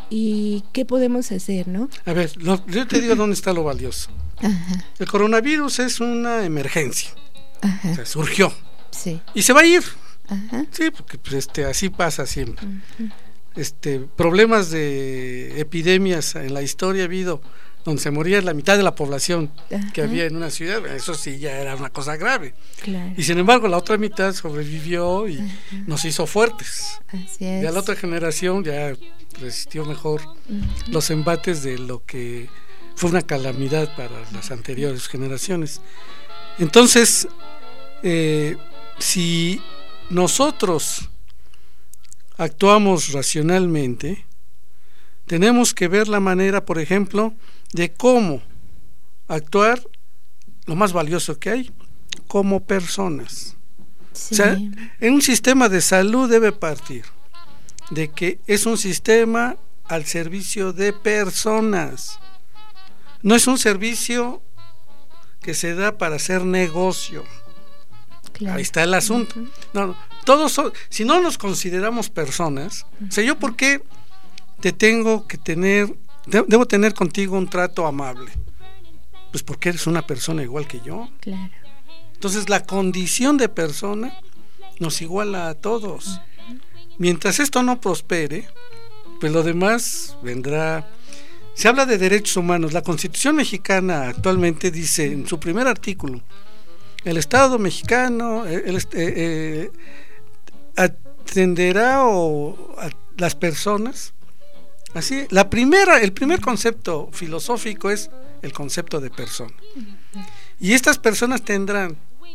y ¿qué podemos hacer, no? A ver, lo- yo te digo dónde está lo valioso. Ajá, El coronavirus es una emergencia, ajá, o sea, surgió sí, y se va a ir. ajá, Sí, porque pues, este, así pasa siempre. ujú, Este, problemas de epidemias en la historia ha habido donde se moría la mitad de la población Ajá. que había en una ciudad, eso sí ya era una cosa grave. Claro. Y sin embargo la otra mitad sobrevivió y Ajá. nos hizo fuertes. Así es. Ya la otra generación ya resistió mejor Ujú. los embates de lo que fue una calamidad para las anteriores generaciones. Entonces, eh, si nosotros actuamos racionalmente, tenemos que ver la manera, por ejemplo, de cómo actuar lo más valioso que hay, como personas. Sí. O sea, en un sistema de salud debe partir de que es un sistema al servicio de personas. No es un servicio que se da para hacer negocio. Claro. Ahí está el asunto. Ujú. No, no, todos son, si no nos consideramos personas, o sea, yo por qué te tengo que tener, de, debo tener contigo un trato amable, pues porque eres una persona igual que yo. Claro. Entonces la condición de persona nos iguala a todos. Mientras esto no prospere, pues lo demás vendrá. Se habla de derechos humanos. La Constitución mexicana actualmente dice en su primer artículo: el Estado mexicano el, el, eh, atenderá o a las personas. Así, la primera, el primer concepto filosófico es el concepto de persona. Y estas personas tendrán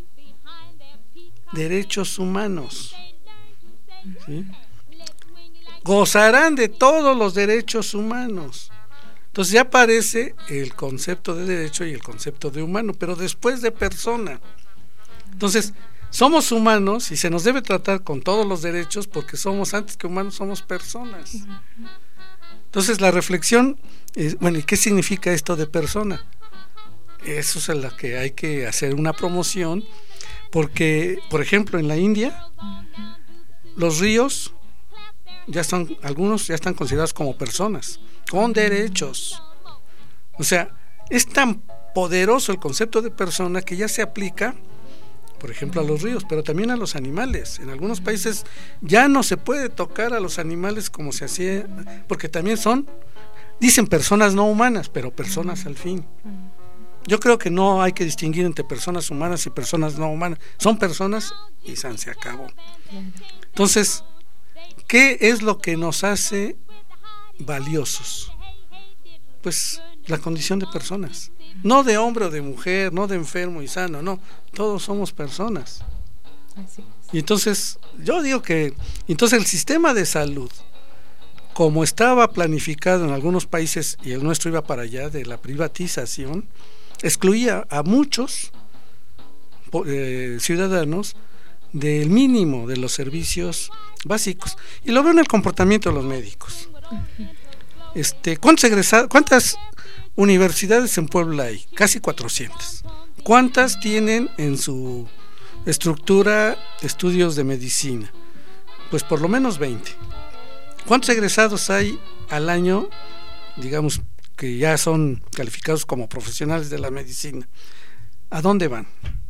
derechos humanos, ¿sí? Gozarán de todos los derechos humanos. Entonces ya aparece el concepto de derecho y el concepto de humano, pero después de persona. Entonces, somos humanos y se nos debe tratar con todos los derechos porque somos, antes que humanos, somos personas. Entonces la reflexión es, bueno, ¿y qué significa esto de persona? Eso es en lo que hay que hacer una promoción, porque, por ejemplo, en la India, los ríos ya están, algunos ya están considerados como personas, con derechos. O sea, es tan poderoso el concepto de persona que ya se aplica, por ejemplo, a los ríos, pero también a los animales. En algunos países ya no se puede tocar a los animales como se hacía, porque también son, dicen personas no humanas, pero personas al fin. Yo creo que no hay que distinguir entre personas humanas y personas no humanas. Son personas y san, se acabó. Entonces, ¿qué es lo que nos hace valiosos? Pues la condición de personas. No de hombre o de mujer, no de enfermo y sano, no. Todos somos personas. Así es. Y entonces, yo digo que entonces el sistema de salud, como estaba planificado en algunos países, y el nuestro iba para allá, de la privatización, excluía a muchos eh, ciudadanos del mínimo de los servicios básicos. Y lo veo en el comportamiento de los médicos. Este, ¿cuántos egresados, cuántas universidades en Puebla hay? Casi cuatrocientas. ¿Cuántas tienen en su estructura estudios de medicina? Pues por lo menos veinte. ¿Cuántos egresados hay al año, digamos, que ya son calificados como profesionales de la medicina? ¿A dónde van?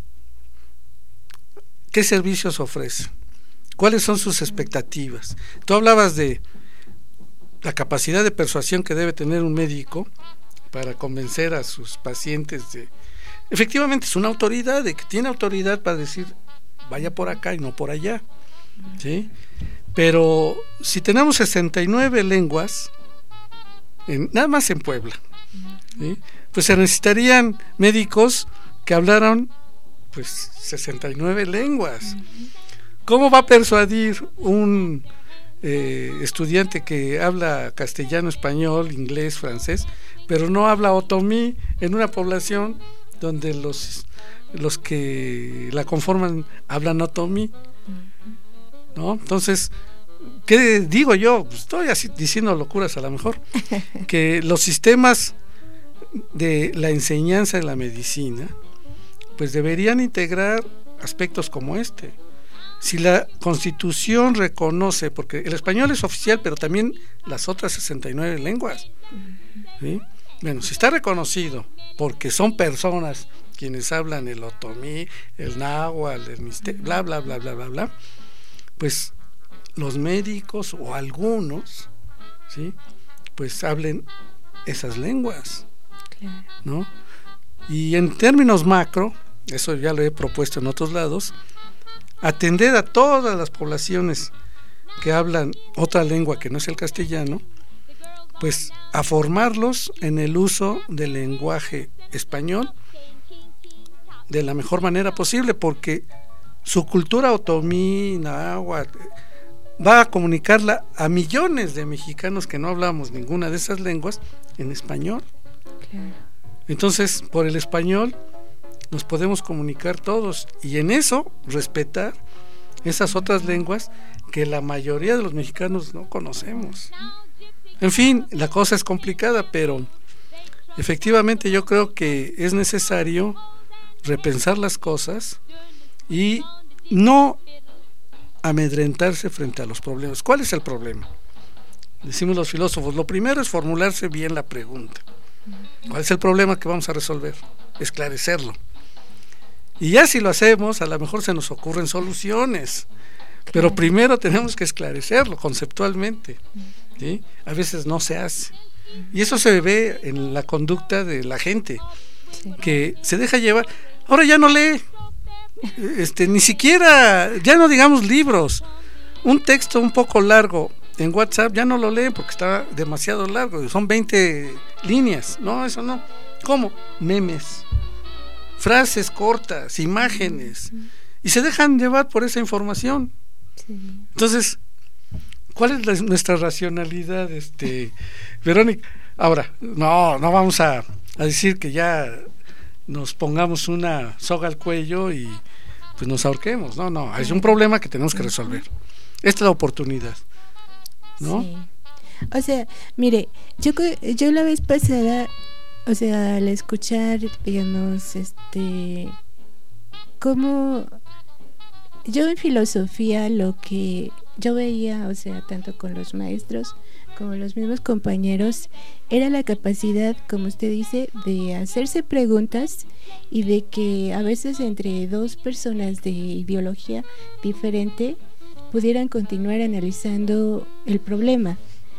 ¿Qué servicios ofrecen? ¿Cuáles son sus expectativas? Tú hablabas de la capacidad de persuasión que debe tener un médico para convencer a sus pacientes de... Efectivamente es una autoridad, de que tiene autoridad para decir vaya por acá y no por allá, ¿sí? Pero si tenemos sesenta y nueve lenguas, en, nada más en Puebla, ¿sí? Pues se necesitarían médicos que hablaran pues sesenta y nueve lenguas. ¿Cómo va a persuadir un eh, estudiante que habla castellano, español, inglés, francés, pero no habla otomí en una población donde los los que la conforman hablan otomí, ¿no? Entonces, ¿qué digo yo? Estoy así diciendo locuras a lo mejor, que los sistemas de la enseñanza de la medicina pues deberían integrar aspectos como este. Si la Constitución reconoce, porque el español es oficial, pero también las otras sesenta y nueve lenguas, ¿sí? Bueno, si está reconocido, porque son personas quienes hablan el otomí, el náhuatl, el mixteco, bla, bla, bla, bla, bla, bla, pues los médicos o algunos, ¿sí? Pues hablen esas lenguas. ¿no? Y en términos macro, eso ya lo he propuesto en otros lados, atender a todas las poblaciones que hablan otra lengua que no es el castellano, pues a formarlos en el uso del lenguaje español de la mejor manera posible, porque su cultura otomí, náhuatl, va a comunicarla a millones de mexicanos que no hablamos ninguna de esas lenguas en español. Claro. Entonces, por el español nos podemos comunicar todos, y en eso respetar esas otras lenguas que la mayoría de los mexicanos no conocemos. En fin, la cosa es complicada, pero efectivamente yo creo que es necesario repensar las cosas y no amedrentarse frente a los problemas. ¿Cuál es el problema? Decimos los filósofos, lo primero es formularse bien la pregunta. ¿Cuál es el problema que vamos a resolver? Esclarecerlo. Y ya si lo hacemos, a lo mejor se nos ocurren soluciones, pero primero tenemos que esclarecerlo conceptualmente, ¿sí? A veces no se hace, y eso se ve en la conducta de la gente, que se deja llevar. Ahora ya no lee, este, ni siquiera, ya no digamos libros, un texto un poco largo en WhatsApp ya no lo leen porque está demasiado largo, son veinte líneas. No, eso no. ¿Cómo? Memes, frases cortas, imágenes, y se dejan llevar por esa información. Sí. Entonces, ¿cuál es la, nuestra racionalidad, este, Verónica? Ahora, no, no vamos a, a decir que ya nos pongamos una soga al cuello y pues nos ahorquemos. No, no, es un problema que tenemos que resolver. Esta es la oportunidad, ¿no? Sí. O sea, mire, yo yo la vez pasada, o sea, al escuchar, digamos, este, cómo yo en filosofía lo que yo veía, o sea, tanto con los maestros como los mismos compañeros, era la capacidad, como usted dice, de hacerse preguntas y de que a veces entre dos personas de ideología diferente pudieran continuar analizando el problema.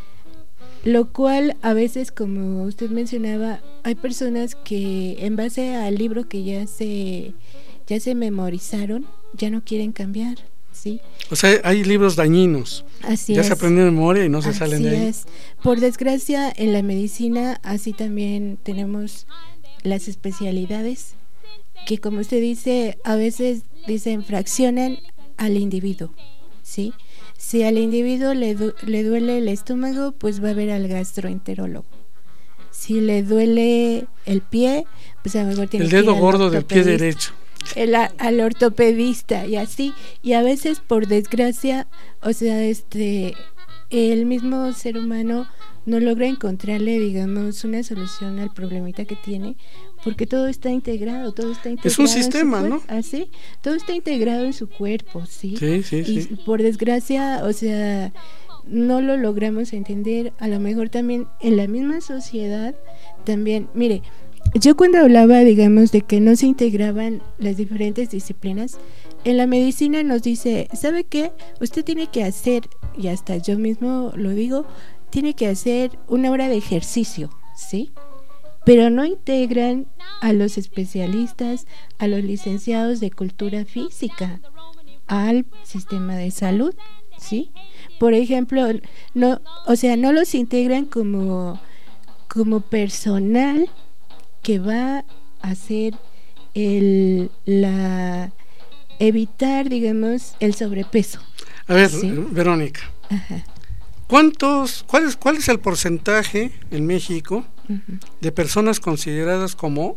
Lo cual a veces, como usted mencionaba, hay personas que en base al libro que ya se ya se memorizaron, ya no quieren cambiar, ¿sí? O sea, hay libros dañinos. Así ya es. Se aprenden de memoria y no se así salen de ahí. Es. Por desgracia, en la medicina así también tenemos las especialidades que, como usted dice, a veces dicen fraccionan al individuo, ¿sí? Si al individuo le, du- le duele el estómago, pues va a ver al gastroenterólogo. Si le duele el pie, pues a lo mejor tiene el que ir dedo al gordo del pie derecho. El, al ortopedista y así, y a veces por desgracia, o sea, este el mismo ser humano no logra encontrarle, digamos, una solución al problemita que tiene, porque todo está integrado, todo está integrado. Es un sistema, cuer- ¿no? Así, todo está integrado en su cuerpo, ¿sí? Sí, sí, y sí. por desgracia, o sea, no lo logramos entender. A lo mejor también en la misma sociedad, también, mire, yo cuando hablaba, digamos, de que no se integraban las diferentes disciplinas, en la medicina nos dice, ¿sabe qué? Usted tiene que hacer, y hasta yo mismo lo digo, tiene que hacer una hora de ejercicio, ¿sí? Pero no integran a los especialistas, a los licenciados de cultura física, al sistema de salud, ¿sí? Por ejemplo, no, o sea, no los integran como, como personal que va a hacer el la evitar, digamos, el sobrepeso. A ver, ¿sí? Verónica, ajá, ¿cuántos, cuál es, cuál es el porcentaje en México uh-huh. de personas consideradas como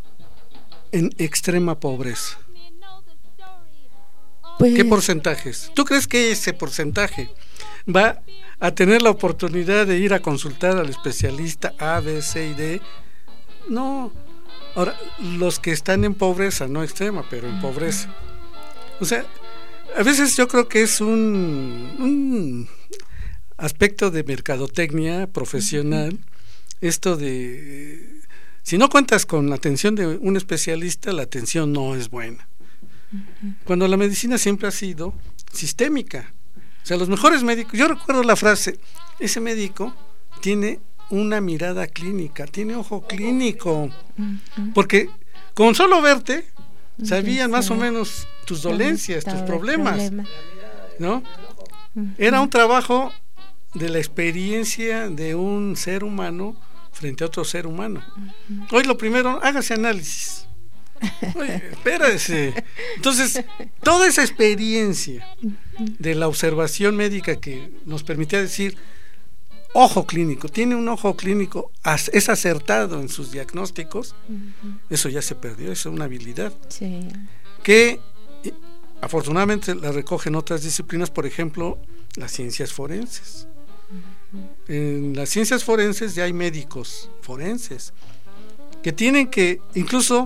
en extrema pobreza? Pues, ¿qué porcentajes? ¿Tú crees que ese porcentaje va a tener la oportunidad de ir a consultar al especialista A, B, C y D? No. Ahora, los que están en pobreza, no extrema, pero en pobreza. O sea, a veces yo creo que es un, un aspecto de mercadotecnia profesional, uh-huh. esto de, si no cuentas con la atención de un especialista, la atención no es buena. Uh-huh. Cuando la medicina siempre ha sido sistémica. O sea, los mejores médicos, yo recuerdo la frase, ese médico tiene una mirada clínica, tiene ojo clínico, porque con solo verte sabían más o menos tus dolencias, tus problemas, ¿no? Era un trabajo de la experiencia de un ser humano frente a otro ser humano. Hoy lo primero, hágase análisis. Oye, espérese. Entonces, toda esa experiencia de la observación médica que nos permitía decir, ojo clínico, tiene un ojo clínico, es acertado en sus diagnósticos, uh-huh. Eso ya se perdió, eso es una habilidad, sí. Que afortunadamente la recogen otras disciplinas, por ejemplo, las ciencias forenses. Uh-huh. En las ciencias forenses ya hay médicos forenses que tienen que incluso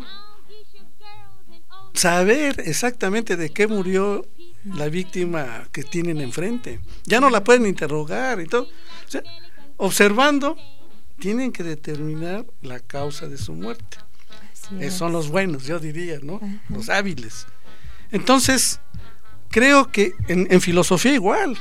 saber exactamente de qué murió la víctima que tienen enfrente. Ya no la pueden interrogar y todo. O sea, observando, tienen que determinar la causa de su muerte. Eh, son los buenos, yo diría, ¿no? Ajá. Los hábiles. Entonces, creo que en, en filosofía igual.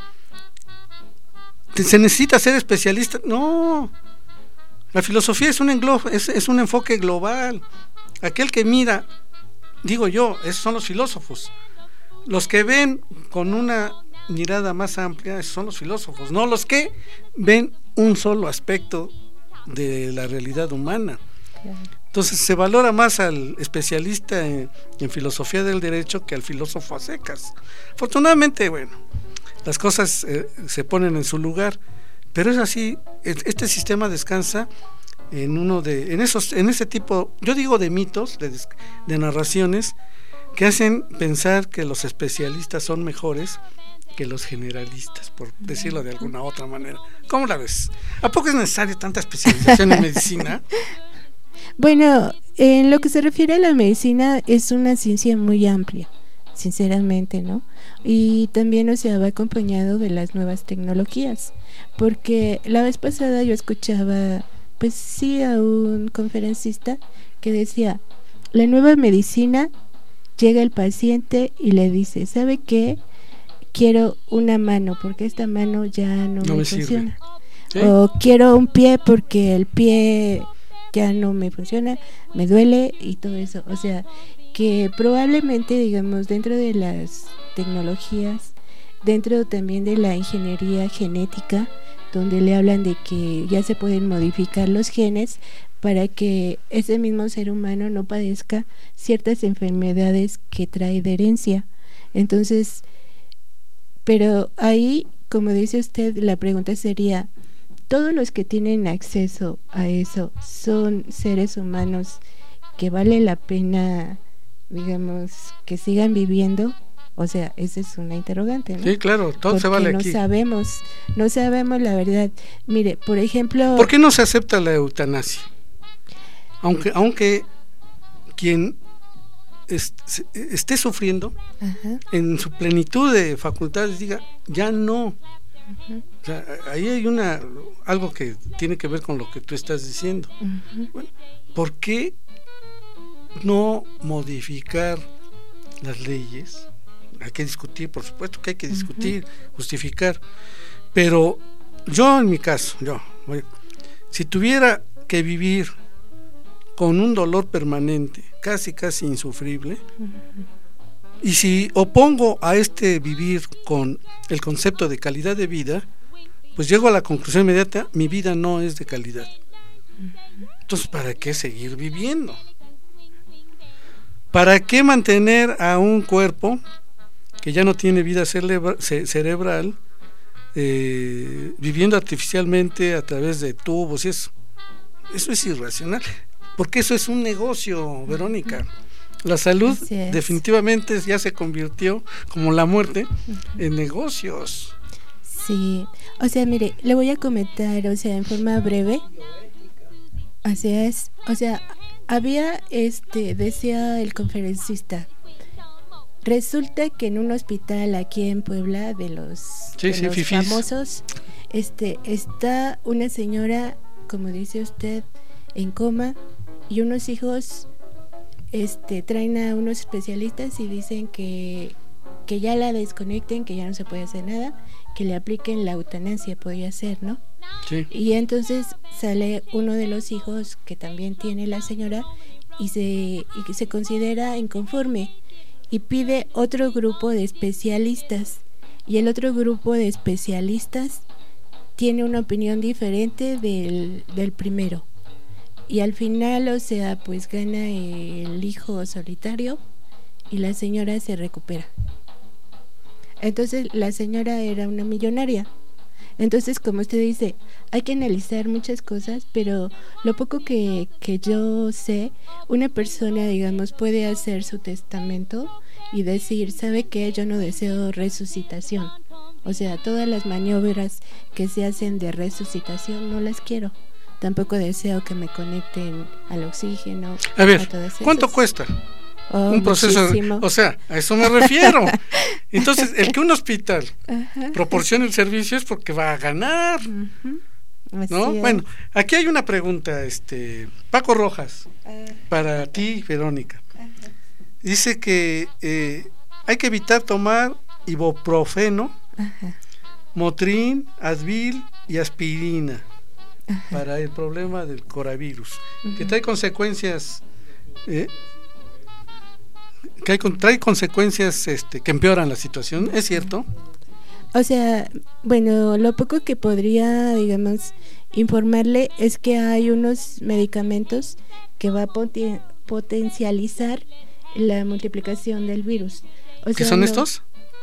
¿Se necesita ser especialista? No. La filosofía es un englo- es, es un enfoque global. Aquel que mira, digo yo, esos son los filósofos. Los que ven con una mirada más amplia, esos son los filósofos, no los que ven un solo aspecto de la realidad humana. Entonces se valora más al especialista en, en filosofía del derecho que al filósofo a secas. Afortunadamente, bueno, las cosas eh, se ponen en su lugar, pero es así. Este sistema descansa en uno de, en esos, en ese tipo, yo digo de mitos, de, de narraciones que hacen pensar que los especialistas son mejores que los generalistas, por decirlo de alguna otra manera. ¿Cómo la ves? ¿A poco es necesaria tanta especialización en medicina? Bueno, en lo que se refiere a la medicina, es una ciencia muy amplia, sinceramente, ¿no? Y también, o sea, va acompañado de las nuevas tecnologías, porque la vez pasada yo escuchaba, pues sí, a un conferencista que decía, la nueva medicina, llega el paciente y le dice, ¿sabe qué? Quiero una mano porque esta mano ya no, no me, me funciona. ¿Sí? O quiero un pie porque el pie ya no me funciona, me duele y todo eso. O sea, que probablemente, digamos, dentro de las tecnologías, dentro también de la ingeniería genética, donde le hablan de que ya se pueden modificar los genes para que ese mismo ser humano no padezca ciertas enfermedades que trae de herencia. Entonces, pero ahí, como dice usted, la pregunta sería, ¿todos los que tienen acceso a eso son seres humanos que vale la pena, digamos, que sigan viviendo? O sea, esa es una interrogante, ¿no? Sí, claro, todo porque se vale no aquí. No sabemos, no sabemos la verdad. Mire, por ejemplo... ¿Por qué no se acepta la eutanasia? Aunque, aunque quien est, esté sufriendo, ajá, en su plenitud de facultades diga, ya no. Ajá. O sea, ahí hay una algo que tiene que ver con lo que tú estás diciendo. Ajá. Bueno, ¿por qué no modificar las leyes? Hay que discutir, por supuesto que hay que discutir, uh-huh, justificar, pero yo en mi caso, yo, si tuviera que vivir con un dolor permanente, casi casi insufrible, uh-huh, y si opongo a este vivir con el concepto de calidad de vida, pues llego a la conclusión inmediata, mi vida no es de calidad. Uh-huh. Entonces, ¿para qué seguir viviendo? ¿Para qué mantener a un cuerpo que ya no tiene vida cerebra- cerebral, eh, viviendo artificialmente a través de tubos y eso? Eso es irracional, porque eso es un negocio, Verónica. La salud definitivamente ya se convirtió, como la muerte, en negocios. Sí, o sea, mire, le voy a comentar, o sea, en forma breve. Así es, o sea, había, este, decía el conferencista, resulta que en un hospital aquí en Puebla, de los, sí, de sí, los fifís. famosos, este, está una señora, como dice usted, en coma, y unos hijos, este, traen a unos especialistas y dicen que, que ya la desconecten, que ya no se puede hacer nada, que le apliquen la eutanasia, podría ser, ¿no? Sí. Y entonces sale uno de los hijos que también tiene la señora y se, y se considera inconforme y pide otro grupo de especialistas, y el otro grupo de especialistas tiene una opinión diferente del, del primero, y al final, o sea, pues gana el hijo solitario y la señora se recupera. Entonces la señora era una millonaria. Entonces, como usted dice, hay que analizar muchas cosas, pero lo poco que, que yo sé, una persona, digamos, puede hacer su testamento y decir, ¿sabe qué? Yo no deseo resucitación. O sea, todas las maniobras que se hacen de resucitación no las quiero. Tampoco deseo que me conecten al oxígeno. A ver, a ¿cuánto cuesta? Oh, un proceso, muchísimo. O sea, a eso me refiero. Entonces, el que un hospital Ajá. proporcione el servicio es porque va a ganar, Uh-huh. ¿no? Así es. Bueno, aquí hay una pregunta, este Paco Rojas, Ah, para ti, Verónica. ajá. Dice que eh, hay que evitar tomar ibuprofeno, Ajá. Motrin, Advil y aspirina Ajá. para el problema del coronavirus, Ujú. que trae consecuencias eh, que hay, trae consecuencias este, que empeoran la situación, ¿es cierto? O sea, bueno, lo poco que podría, digamos, informarle es que hay unos medicamentos que va a poten- potencializar la multiplicación del virus. O ¿Qué sea, son no- estos?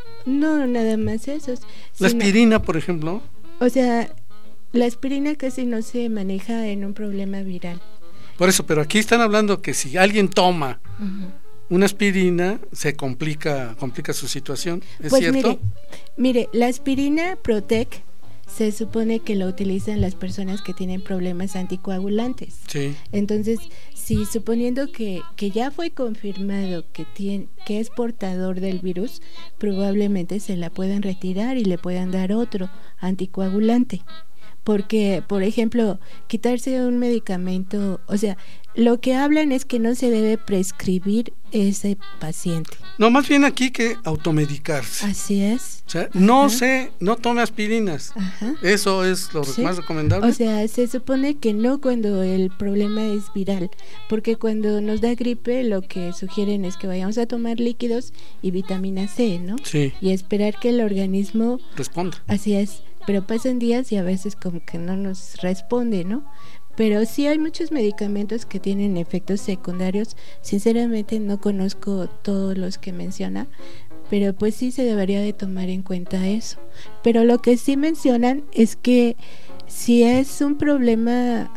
No, nada más esos. La sino- aspirina, por ejemplo. O sea, la aspirina casi no se maneja en un problema viral. Por eso, pero aquí están hablando que si alguien toma Ujú. una aspirina, se complica complica su situación, ¿es Pues cierto? mire, mire, la aspirina Protec se supone que la utilizan las personas que tienen problemas anticoagulantes. Sí. Entonces, si suponiendo que, que ya fue confirmado que tiene, que es portador del virus, probablemente se la puedan retirar y le puedan dar otro anticoagulante. Porque, por ejemplo, quitarse un medicamento, o sea, lo que hablan es que no se debe prescribir ese paciente. No, más bien aquí que automedicarse. Así es. O sea, no Ajá. se, no tome aspirinas. Ajá. Eso es lo Sí. más recomendable. O sea, se supone que no cuando el problema es viral, porque cuando nos da gripe lo que sugieren es que vayamos a tomar líquidos y vitamina C, ¿no? Sí, Y esperar que el organismo, responda. así es, pero pasan días y a veces como que no nos responde, ¿no? Pero sí hay muchos medicamentos que tienen efectos secundarios. Sinceramente no conozco todos los que menciona, pero pues sí se debería de tomar en cuenta eso. Pero lo que sí mencionan es que si es un problema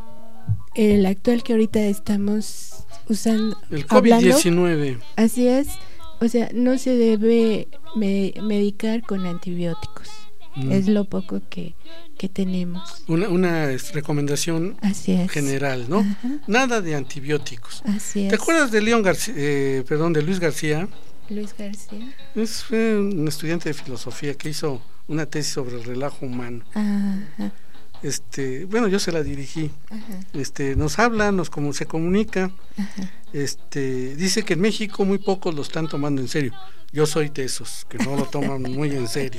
el actual que ahorita estamos usando, El COVID hablando, diecinueve. así es, o sea, no se debe me- medicar con antibióticos. Mm. Es lo poco que, que tenemos. Una, una es, recomendación Así es. general, ¿no? Ajá. Nada de antibióticos. Así es. ¿Te acuerdas de León García, eh, perdón, de Luis García? Luis García. Es fue un estudiante de filosofía que hizo una tesis sobre el relajo humano. Ajá, Este, bueno, yo se la dirigí. ajá, Este, nos habla, nos como se comunica. ajá. Este, dice que en México muy pocos lo están tomando en serio. Yo soy de esos que no lo toman muy en serio.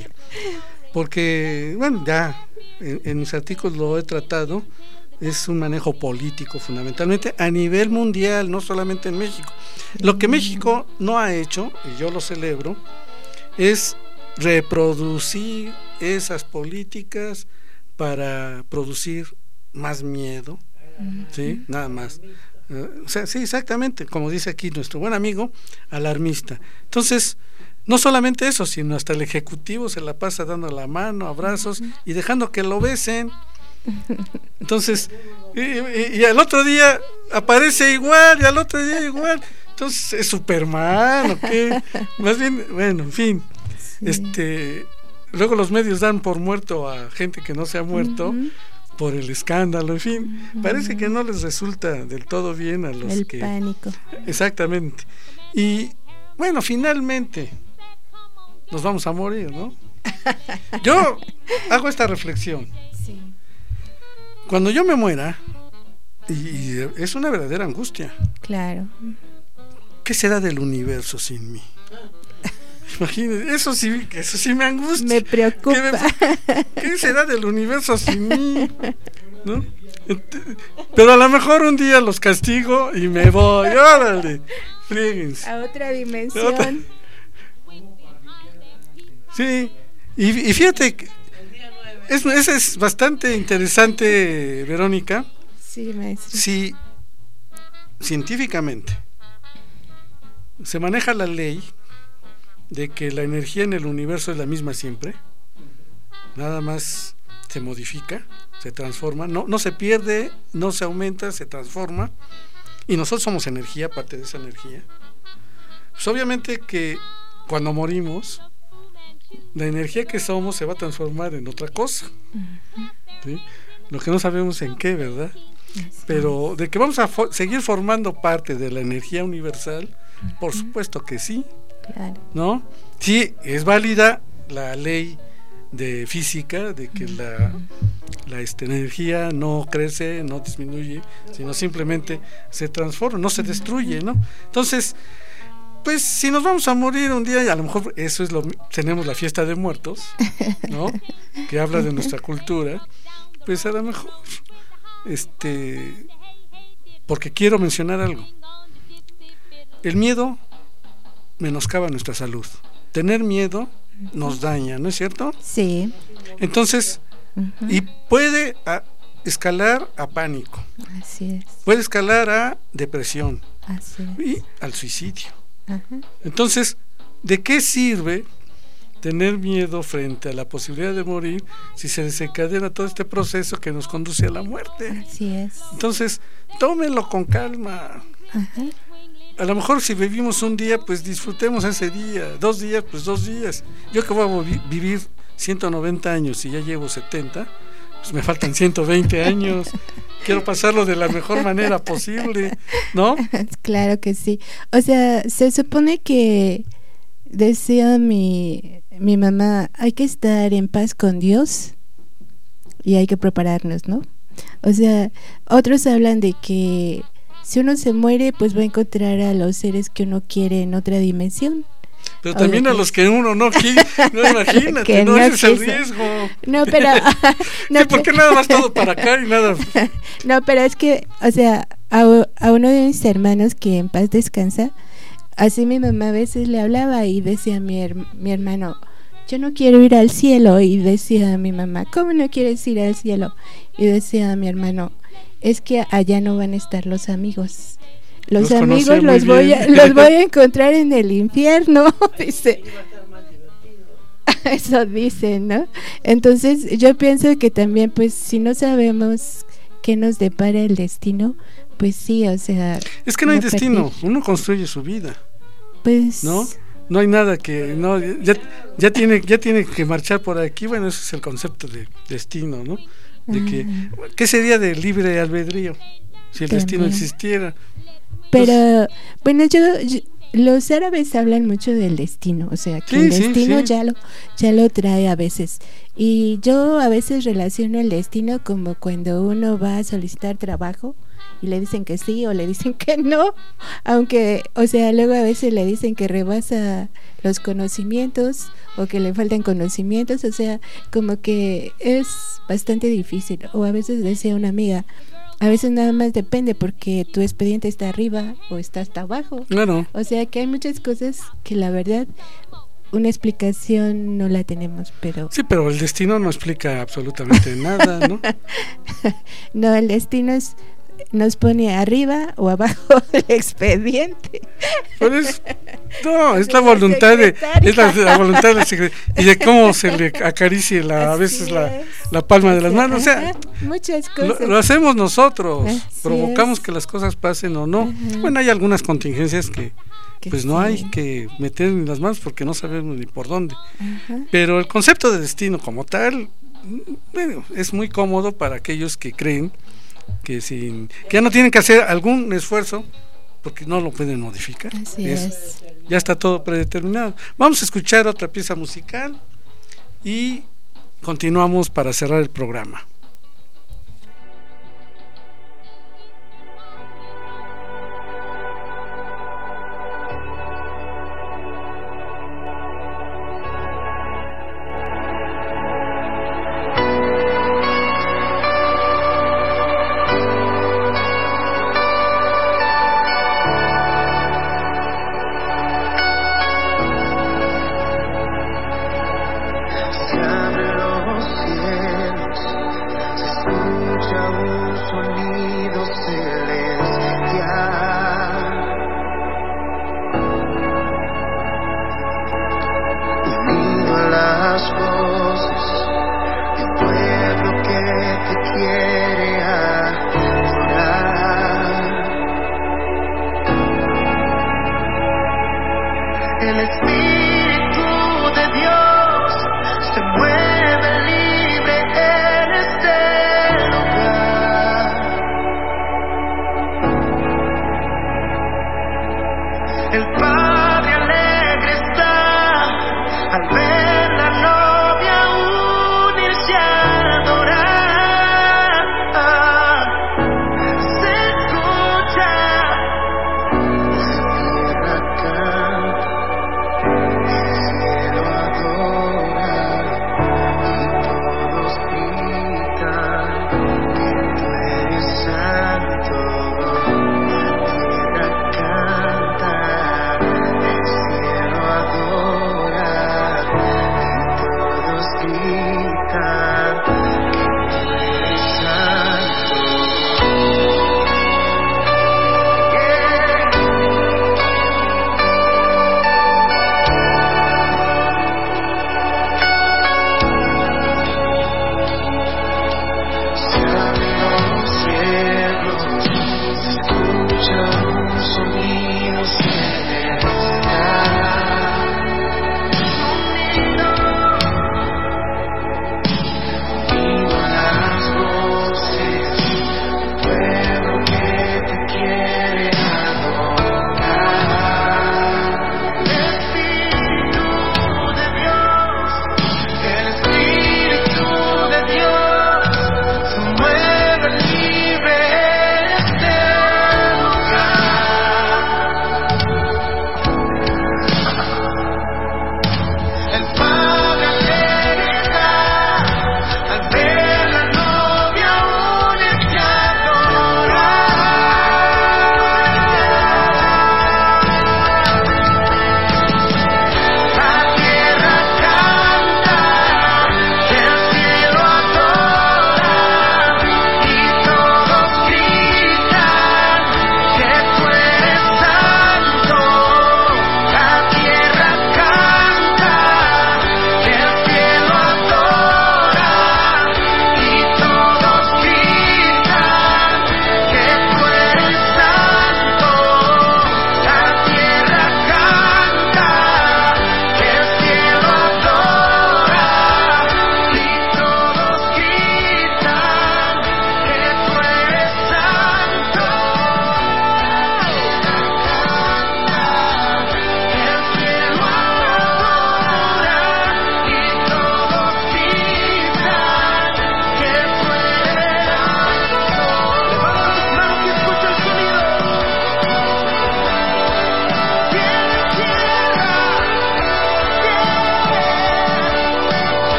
Porque, bueno, ya en, en mis artículos lo he tratado, es un manejo político fundamentalmente a nivel mundial, no solamente en México. Lo que México no ha hecho, y yo lo celebro, es reproducir esas políticas para producir más miedo, ¿sí? Nada más. Uh, o sea, sí, exactamente, como dice aquí nuestro buen amigo, alarmista. Entonces, no solamente eso, sino hasta el ejecutivo se la pasa dando la mano, abrazos y dejando que lo besen. Entonces, y, y, y al otro día aparece igual, y al otro día igual. Entonces, ¿es Superman o qué? Más bien, bueno, en fin. Sí. Este, luego los medios dan por muerto a gente que no se ha muerto. Ujú. Por el escándalo, en fin, Ujú. parece que no les resulta del todo bien a los El que... pánico. Exactamente. Y bueno, finalmente nos vamos a morir, ¿no? Yo hago esta reflexión. Sí. Cuando yo me muera, y, y es una verdadera angustia, Claro. ¿qué será del universo sin mí? Imagínense, eso sí, eso sí me angustia. Me preocupa. ¿Qué, me, ¿Qué será del universo sin mí? ¿No? Pero a lo mejor un día los castigo y me voy. Órale, fríguense. A otra dimensión. Otra... Sí, y, y fíjate, es, es, es bastante interesante, Verónica. Sí, maestro. Si científicamente se maneja la ley de que la energía en el universo es la misma siempre, nada más se modifica, se transforma, no, no se pierde, no se aumenta, se transforma, y nosotros somos energía, parte de esa energía. Pues obviamente que cuando morimos, la energía que somos se va a transformar en otra cosa, ¿sí? Lo que no sabemos en qué, ¿verdad? Pero de que vamos a fo- seguir formando parte de la energía universal, por supuesto que sí. Claro. ¿No? Sí, es válida la ley de física de que la, la este, energía no crece, no disminuye, sino simplemente se transforma, no se destruye, ¿no? Entonces, pues si nos vamos a morir un día, y a lo mejor eso es lo, tenemos la fiesta de muertos, ¿no? Que habla de nuestra cultura, pues a lo mejor, este, porque quiero mencionar algo. El miedo menoscaba nuestra salud. Tener miedo nos daña, ¿no es cierto? Sí. Entonces, uh-huh. y puede a, escalar a pánico. Así es. Puede escalar a depresión. Así es. Y al suicidio. Uh-huh. Entonces, ¿de qué sirve tener miedo frente a la posibilidad de morir si se desencadena todo este proceso que nos conduce a la muerte? Así es. Entonces, tómenlo con calma. Uh-huh. A lo mejor si vivimos un día, pues disfrutemos ese día, dos días, pues dos días. Yo que voy a vi- vivir ciento noventa años y ya llevo setenta, pues me faltan ciento veinte años. Quiero pasarlo de la mejor manera posible, ¿no? Claro que sí. O sea, se supone que decía mi, mi mamá, hay que estar en paz con Dios y hay que prepararnos, ¿no? O sea, otros hablan de que si uno se muere, pues va a encontrar a los seres que uno quiere en otra dimensión. Pero también a los que uno no quiere, no, imagínate, que no, no ese es el quiso. riesgo. No, pero... no, sí, porque nada más todo para acá y nada... No, pero es que, o sea, a, a uno de mis hermanos que en paz descansa, así mi mamá a veces le hablaba y decía a mi, her- mi hermano, yo no quiero ir al cielo, y decía a mi mamá, ¿cómo no quieres ir al cielo? Y decía a mi hermano, es que allá no van a estar los amigos. Los, los amigos los voy, a, los voy a encontrar en el infierno, dice. Eso dicen, ¿no? Entonces yo pienso que también, pues, si no sabemos qué nos depara el destino, pues sí, o sea... Es que no hay destino, uno construye su vida. Pues... ¿No? No hay nada que... no ya, ya, tiene, ya tiene que marchar por aquí, bueno, ese es el concepto de destino, ¿no? De que, ¿qué sería de libre albedrío si el también. Destino existiera? Pero, pues, bueno, yo, yo, los árabes hablan mucho del destino, o sea, que sí, el destino sí, sí. ya lo ya lo trae a veces. Y yo a veces relaciono el destino como cuando uno va a solicitar trabajo y le dicen que sí o le dicen que no, aunque, o sea, luego a veces le dicen que rebasa los conocimientos o que le faltan conocimientos, o sea, como que es bastante difícil. O a veces decía una amiga, a veces nada más depende porque tu expediente está arriba o está hasta abajo. Claro. O sea que hay muchas cosas que la verdad una explicación no la tenemos, pero... Sí, pero el destino no explica absolutamente nada, ¿no? No, el destino es, nos pone arriba o abajo del expediente. Pues, no, es la voluntad de, es la, la voluntad del secretario y de cómo se le acaricie la, a veces la, la palma de las manos, o sea, muchas cosas. Lo, lo hacemos nosotros, Así provocamos es. que las cosas pasen o no. Ajá. Bueno, hay algunas contingencias que que pues sí. no hay que meter en las manos porque no sabemos ni por dónde. Ajá. Pero el concepto de destino como tal, bueno, es muy cómodo para aquellos que creen que sin que ya no tienen que hacer algún esfuerzo porque no lo pueden modificar. Así es, es. Ya está todo predeterminado. Vamos a escuchar otra pieza musical y continuamos para cerrar el programa.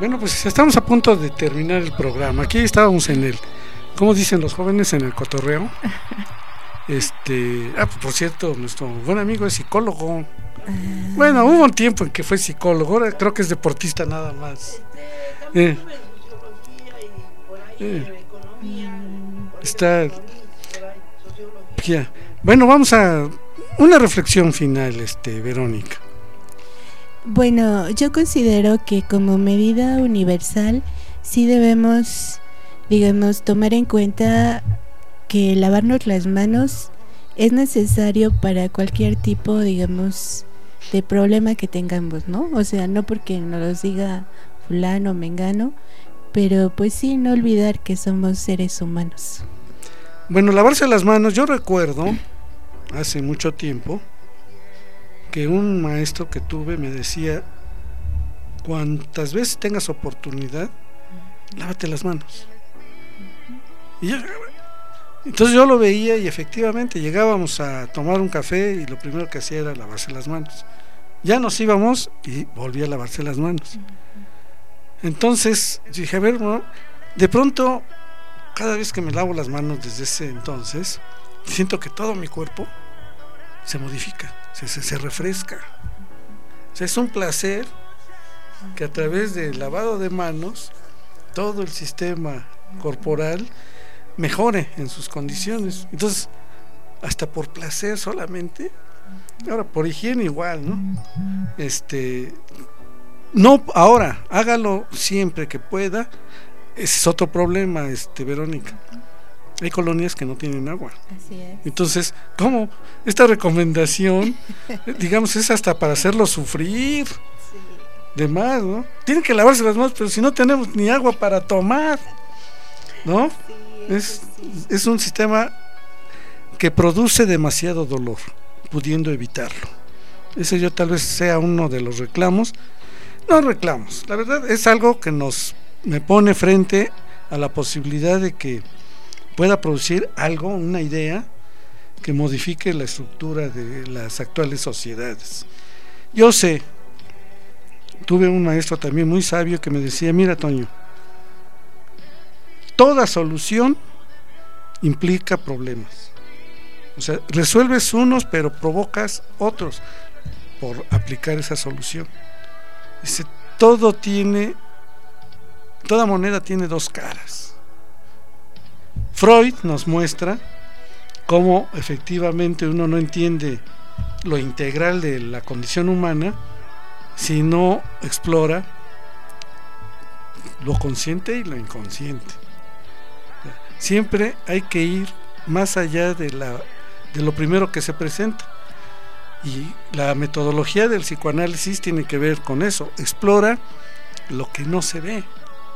Bueno, pues estamos a punto de terminar el programa. Aquí estábamos en el, ¿cómo dicen los jóvenes? En el cotorreo. Este, ah, por cierto, nuestro buen amigo es psicólogo. Bueno, hubo un tiempo en que fue psicólogo, ahora creo que es deportista nada más. Eh, eh, está ya. Bueno, vamos a una reflexión final, este, Verónica. Bueno, yo considero que como medida universal sí debemos, digamos, tomar en cuenta que lavarnos las manos es necesario para cualquier tipo, digamos, de problema que tengamos, ¿no? O sea, no porque nos lo diga fulano o mengano, pero pues sí, no olvidar que somos seres humanos. Bueno, lavarse las manos, yo recuerdo hace mucho tiempo que un maestro que tuve me decía: cuantas veces tengas oportunidad, lávate las manos. Y yo, entonces yo lo veía y efectivamente llegábamos a tomar un café y lo primero que hacía era lavarse las manos. Ya nos íbamos y volvía a lavarse las manos. Entonces dije, a ver, bueno, de pronto cada vez que me lavo las manos desde ese entonces, siento que todo mi cuerpo se modifica, se, se, se refresca. O sea, es un placer que a través del lavado de manos todo el sistema corporal mejore en sus condiciones. Entonces, hasta por placer solamente, ahora por higiene igual, ¿no? Este, no, ahora, hágalo siempre que pueda. Ese es otro problema, este, Verónica. Hay colonias que no tienen agua. Así es. Entonces, ¿cómo? Esta recomendación, digamos, es hasta para hacerlo sufrir. Sí. De más, ¿no? Tienen que lavarse las manos, pero si no tenemos ni agua para tomar, ¿no? Sí, es, sí. Es un sistema que produce demasiado dolor, pudiendo evitarlo. Ese yo tal vez sea uno de los reclamos. No reclamos, la verdad es algo que nos me pone frente a la posibilidad de que pueda producir algo, una idea que modifique la estructura de las actuales sociedades. Yo sé, tuve un maestro también muy sabio que me decía: mira, Toño, toda solución implica problemas. O sea, resuelves unos pero provocas otros por aplicar esa solución. Dice, todo tiene, toda moneda tiene dos caras. Freud nos muestra cómo efectivamente uno no entiende lo integral de la condición humana si no explora lo consciente y lo inconsciente. Siempre hay que ir más allá de, la, de lo primero que se presenta. Y la metodología del psicoanálisis tiene que ver con eso. Explora lo que no se ve.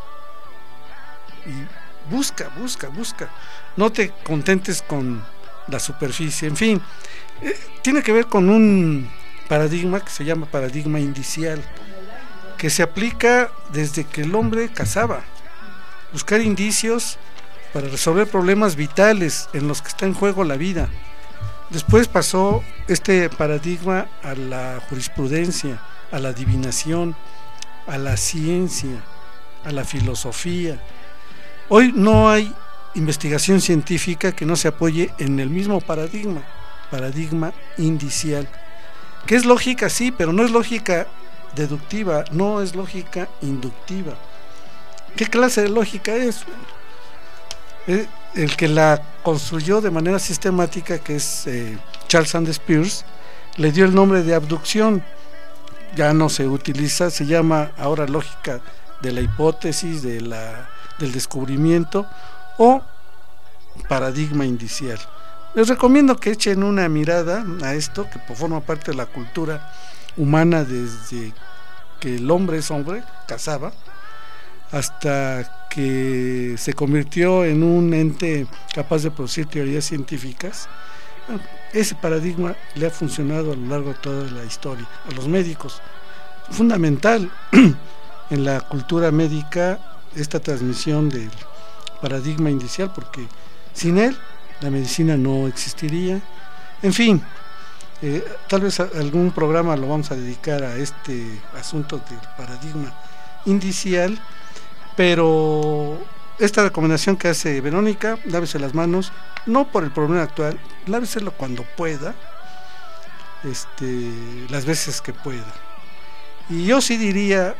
Y busca, busca, busca. No te contentes con la superficie. En fin, eh, tiene que ver con un paradigma que se llama paradigma indicial, que se aplica desde que el hombre cazaba. Buscar indicios para resolver problemas vitales en los que está en juego la vida. Después pasó este paradigma a la jurisprudencia, a la adivinación, a la ciencia, a la filosofía. Hoy no hay investigación científica que no se apoye en el mismo paradigma, paradigma indicial, que es lógica, sí, pero no es lógica deductiva, no es lógica inductiva. ¿Qué clase de lógica es? El que la construyó de manera sistemática, que es eh, Charles Sanders Peirce, le dio el nombre de abducción. Ya no se utiliza, se llama ahora lógica de la hipótesis, de la, del descubrimiento o paradigma indicial. Les recomiendo que echen una mirada a esto, que forma parte de la cultura humana desde que el hombre es hombre, cazaba, hasta que se convirtió en un ente capaz de producir teorías científicas. Ese paradigma le ha funcionado a lo largo de toda la historia. A los médicos, fundamental en la cultura médica esta transmisión del paradigma indicial, porque sin él la medicina no existiría. En fin, eh, tal vez algún programa lo vamos a dedicar a este asunto del paradigma indicial, pero esta recomendación que hace Verónica, lávese las manos, no por el problema actual, láveselo cuando pueda, este, las veces que pueda. Y yo sí diría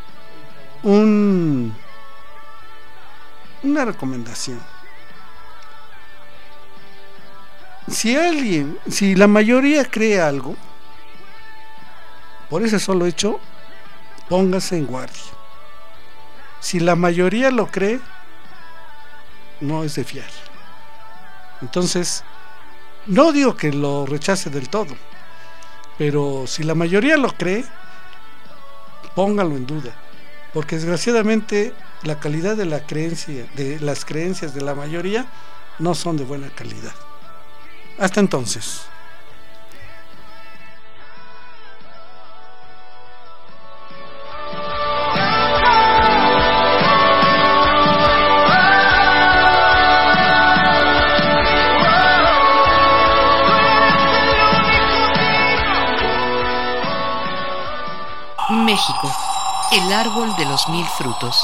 un, una recomendación. Si alguien, si la mayoría cree algo, por ese solo hecho, póngase en guardia. Si la mayoría lo cree, no es de fiar. Entonces, no digo que lo rechace del todo, pero si la mayoría lo cree, póngalo en duda, porque desgraciadamente la calidad de la creencia, de las creencias de la mayoría, no son de buena calidad. Hasta entonces. México, el árbol de los mil frutos.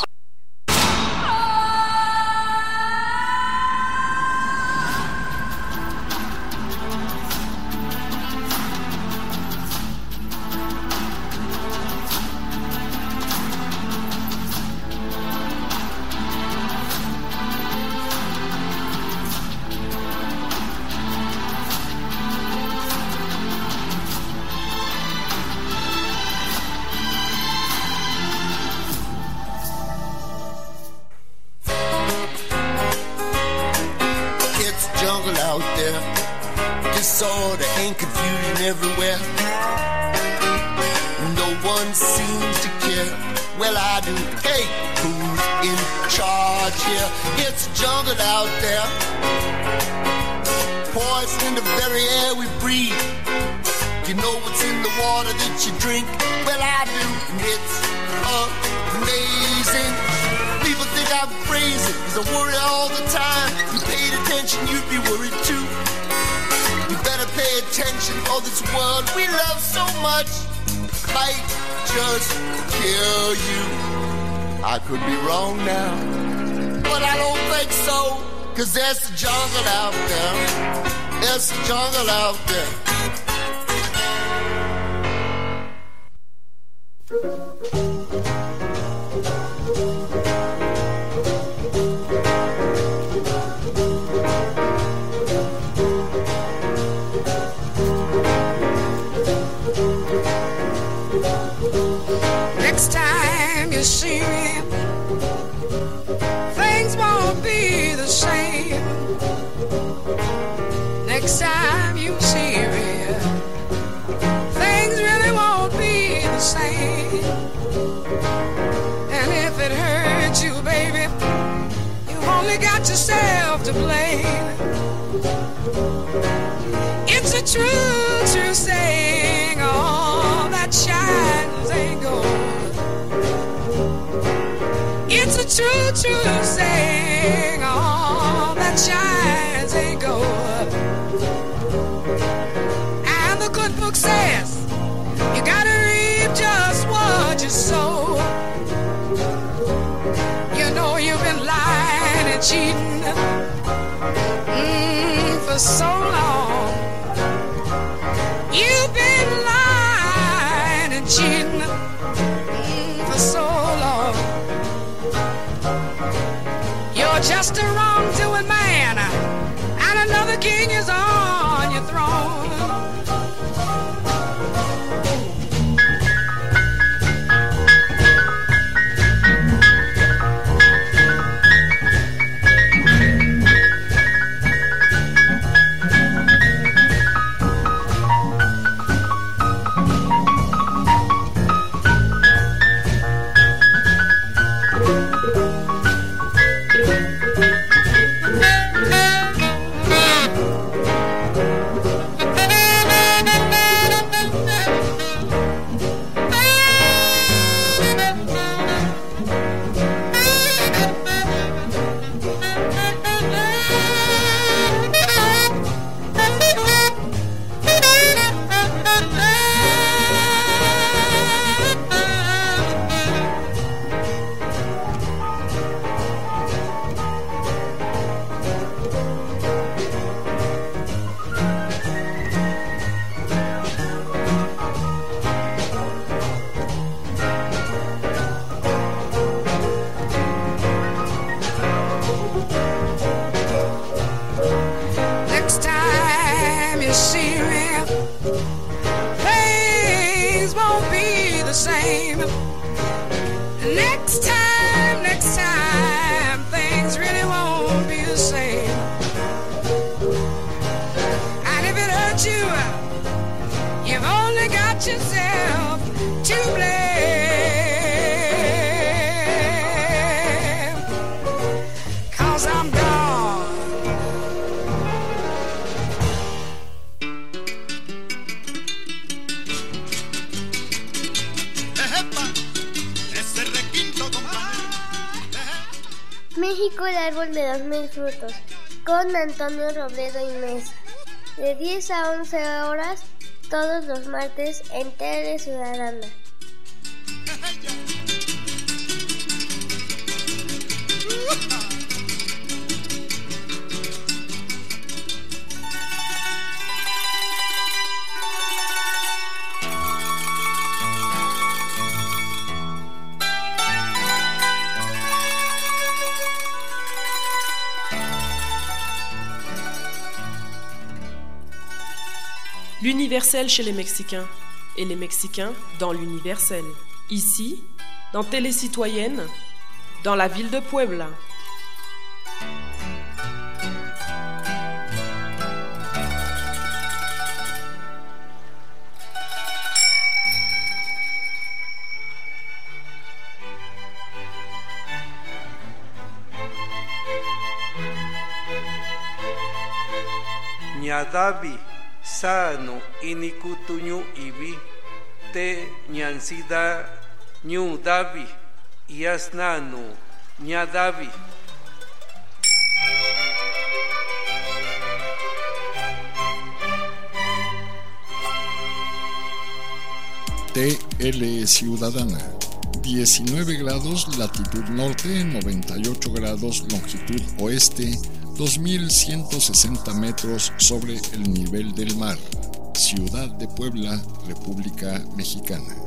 things won't be the same. Next time, next time, things really won't be the same. And if it hurts you, you've only got yourself to blame. 'Cause I'm gone. México, el árbol de los mil frutos, con Antonio Robledo y Mesa, de diez a once horas, todos los martes en Tele Ciudadana. L'universel chez les Mexicains et les Mexicains dans l'universel. Ici, dans Télé Citoyenne, dans la ville de Puebla. Ñadavi sano inikutuñu ibi te ñansida ñu davi yasnanu ñadavi. T L Ciudadana, diecinueve grados latitud norte, noventa y ocho grados longitud oeste, dos mil ciento sesenta metros sobre el nivel del mar. Ciudad de Puebla, República Mexicana.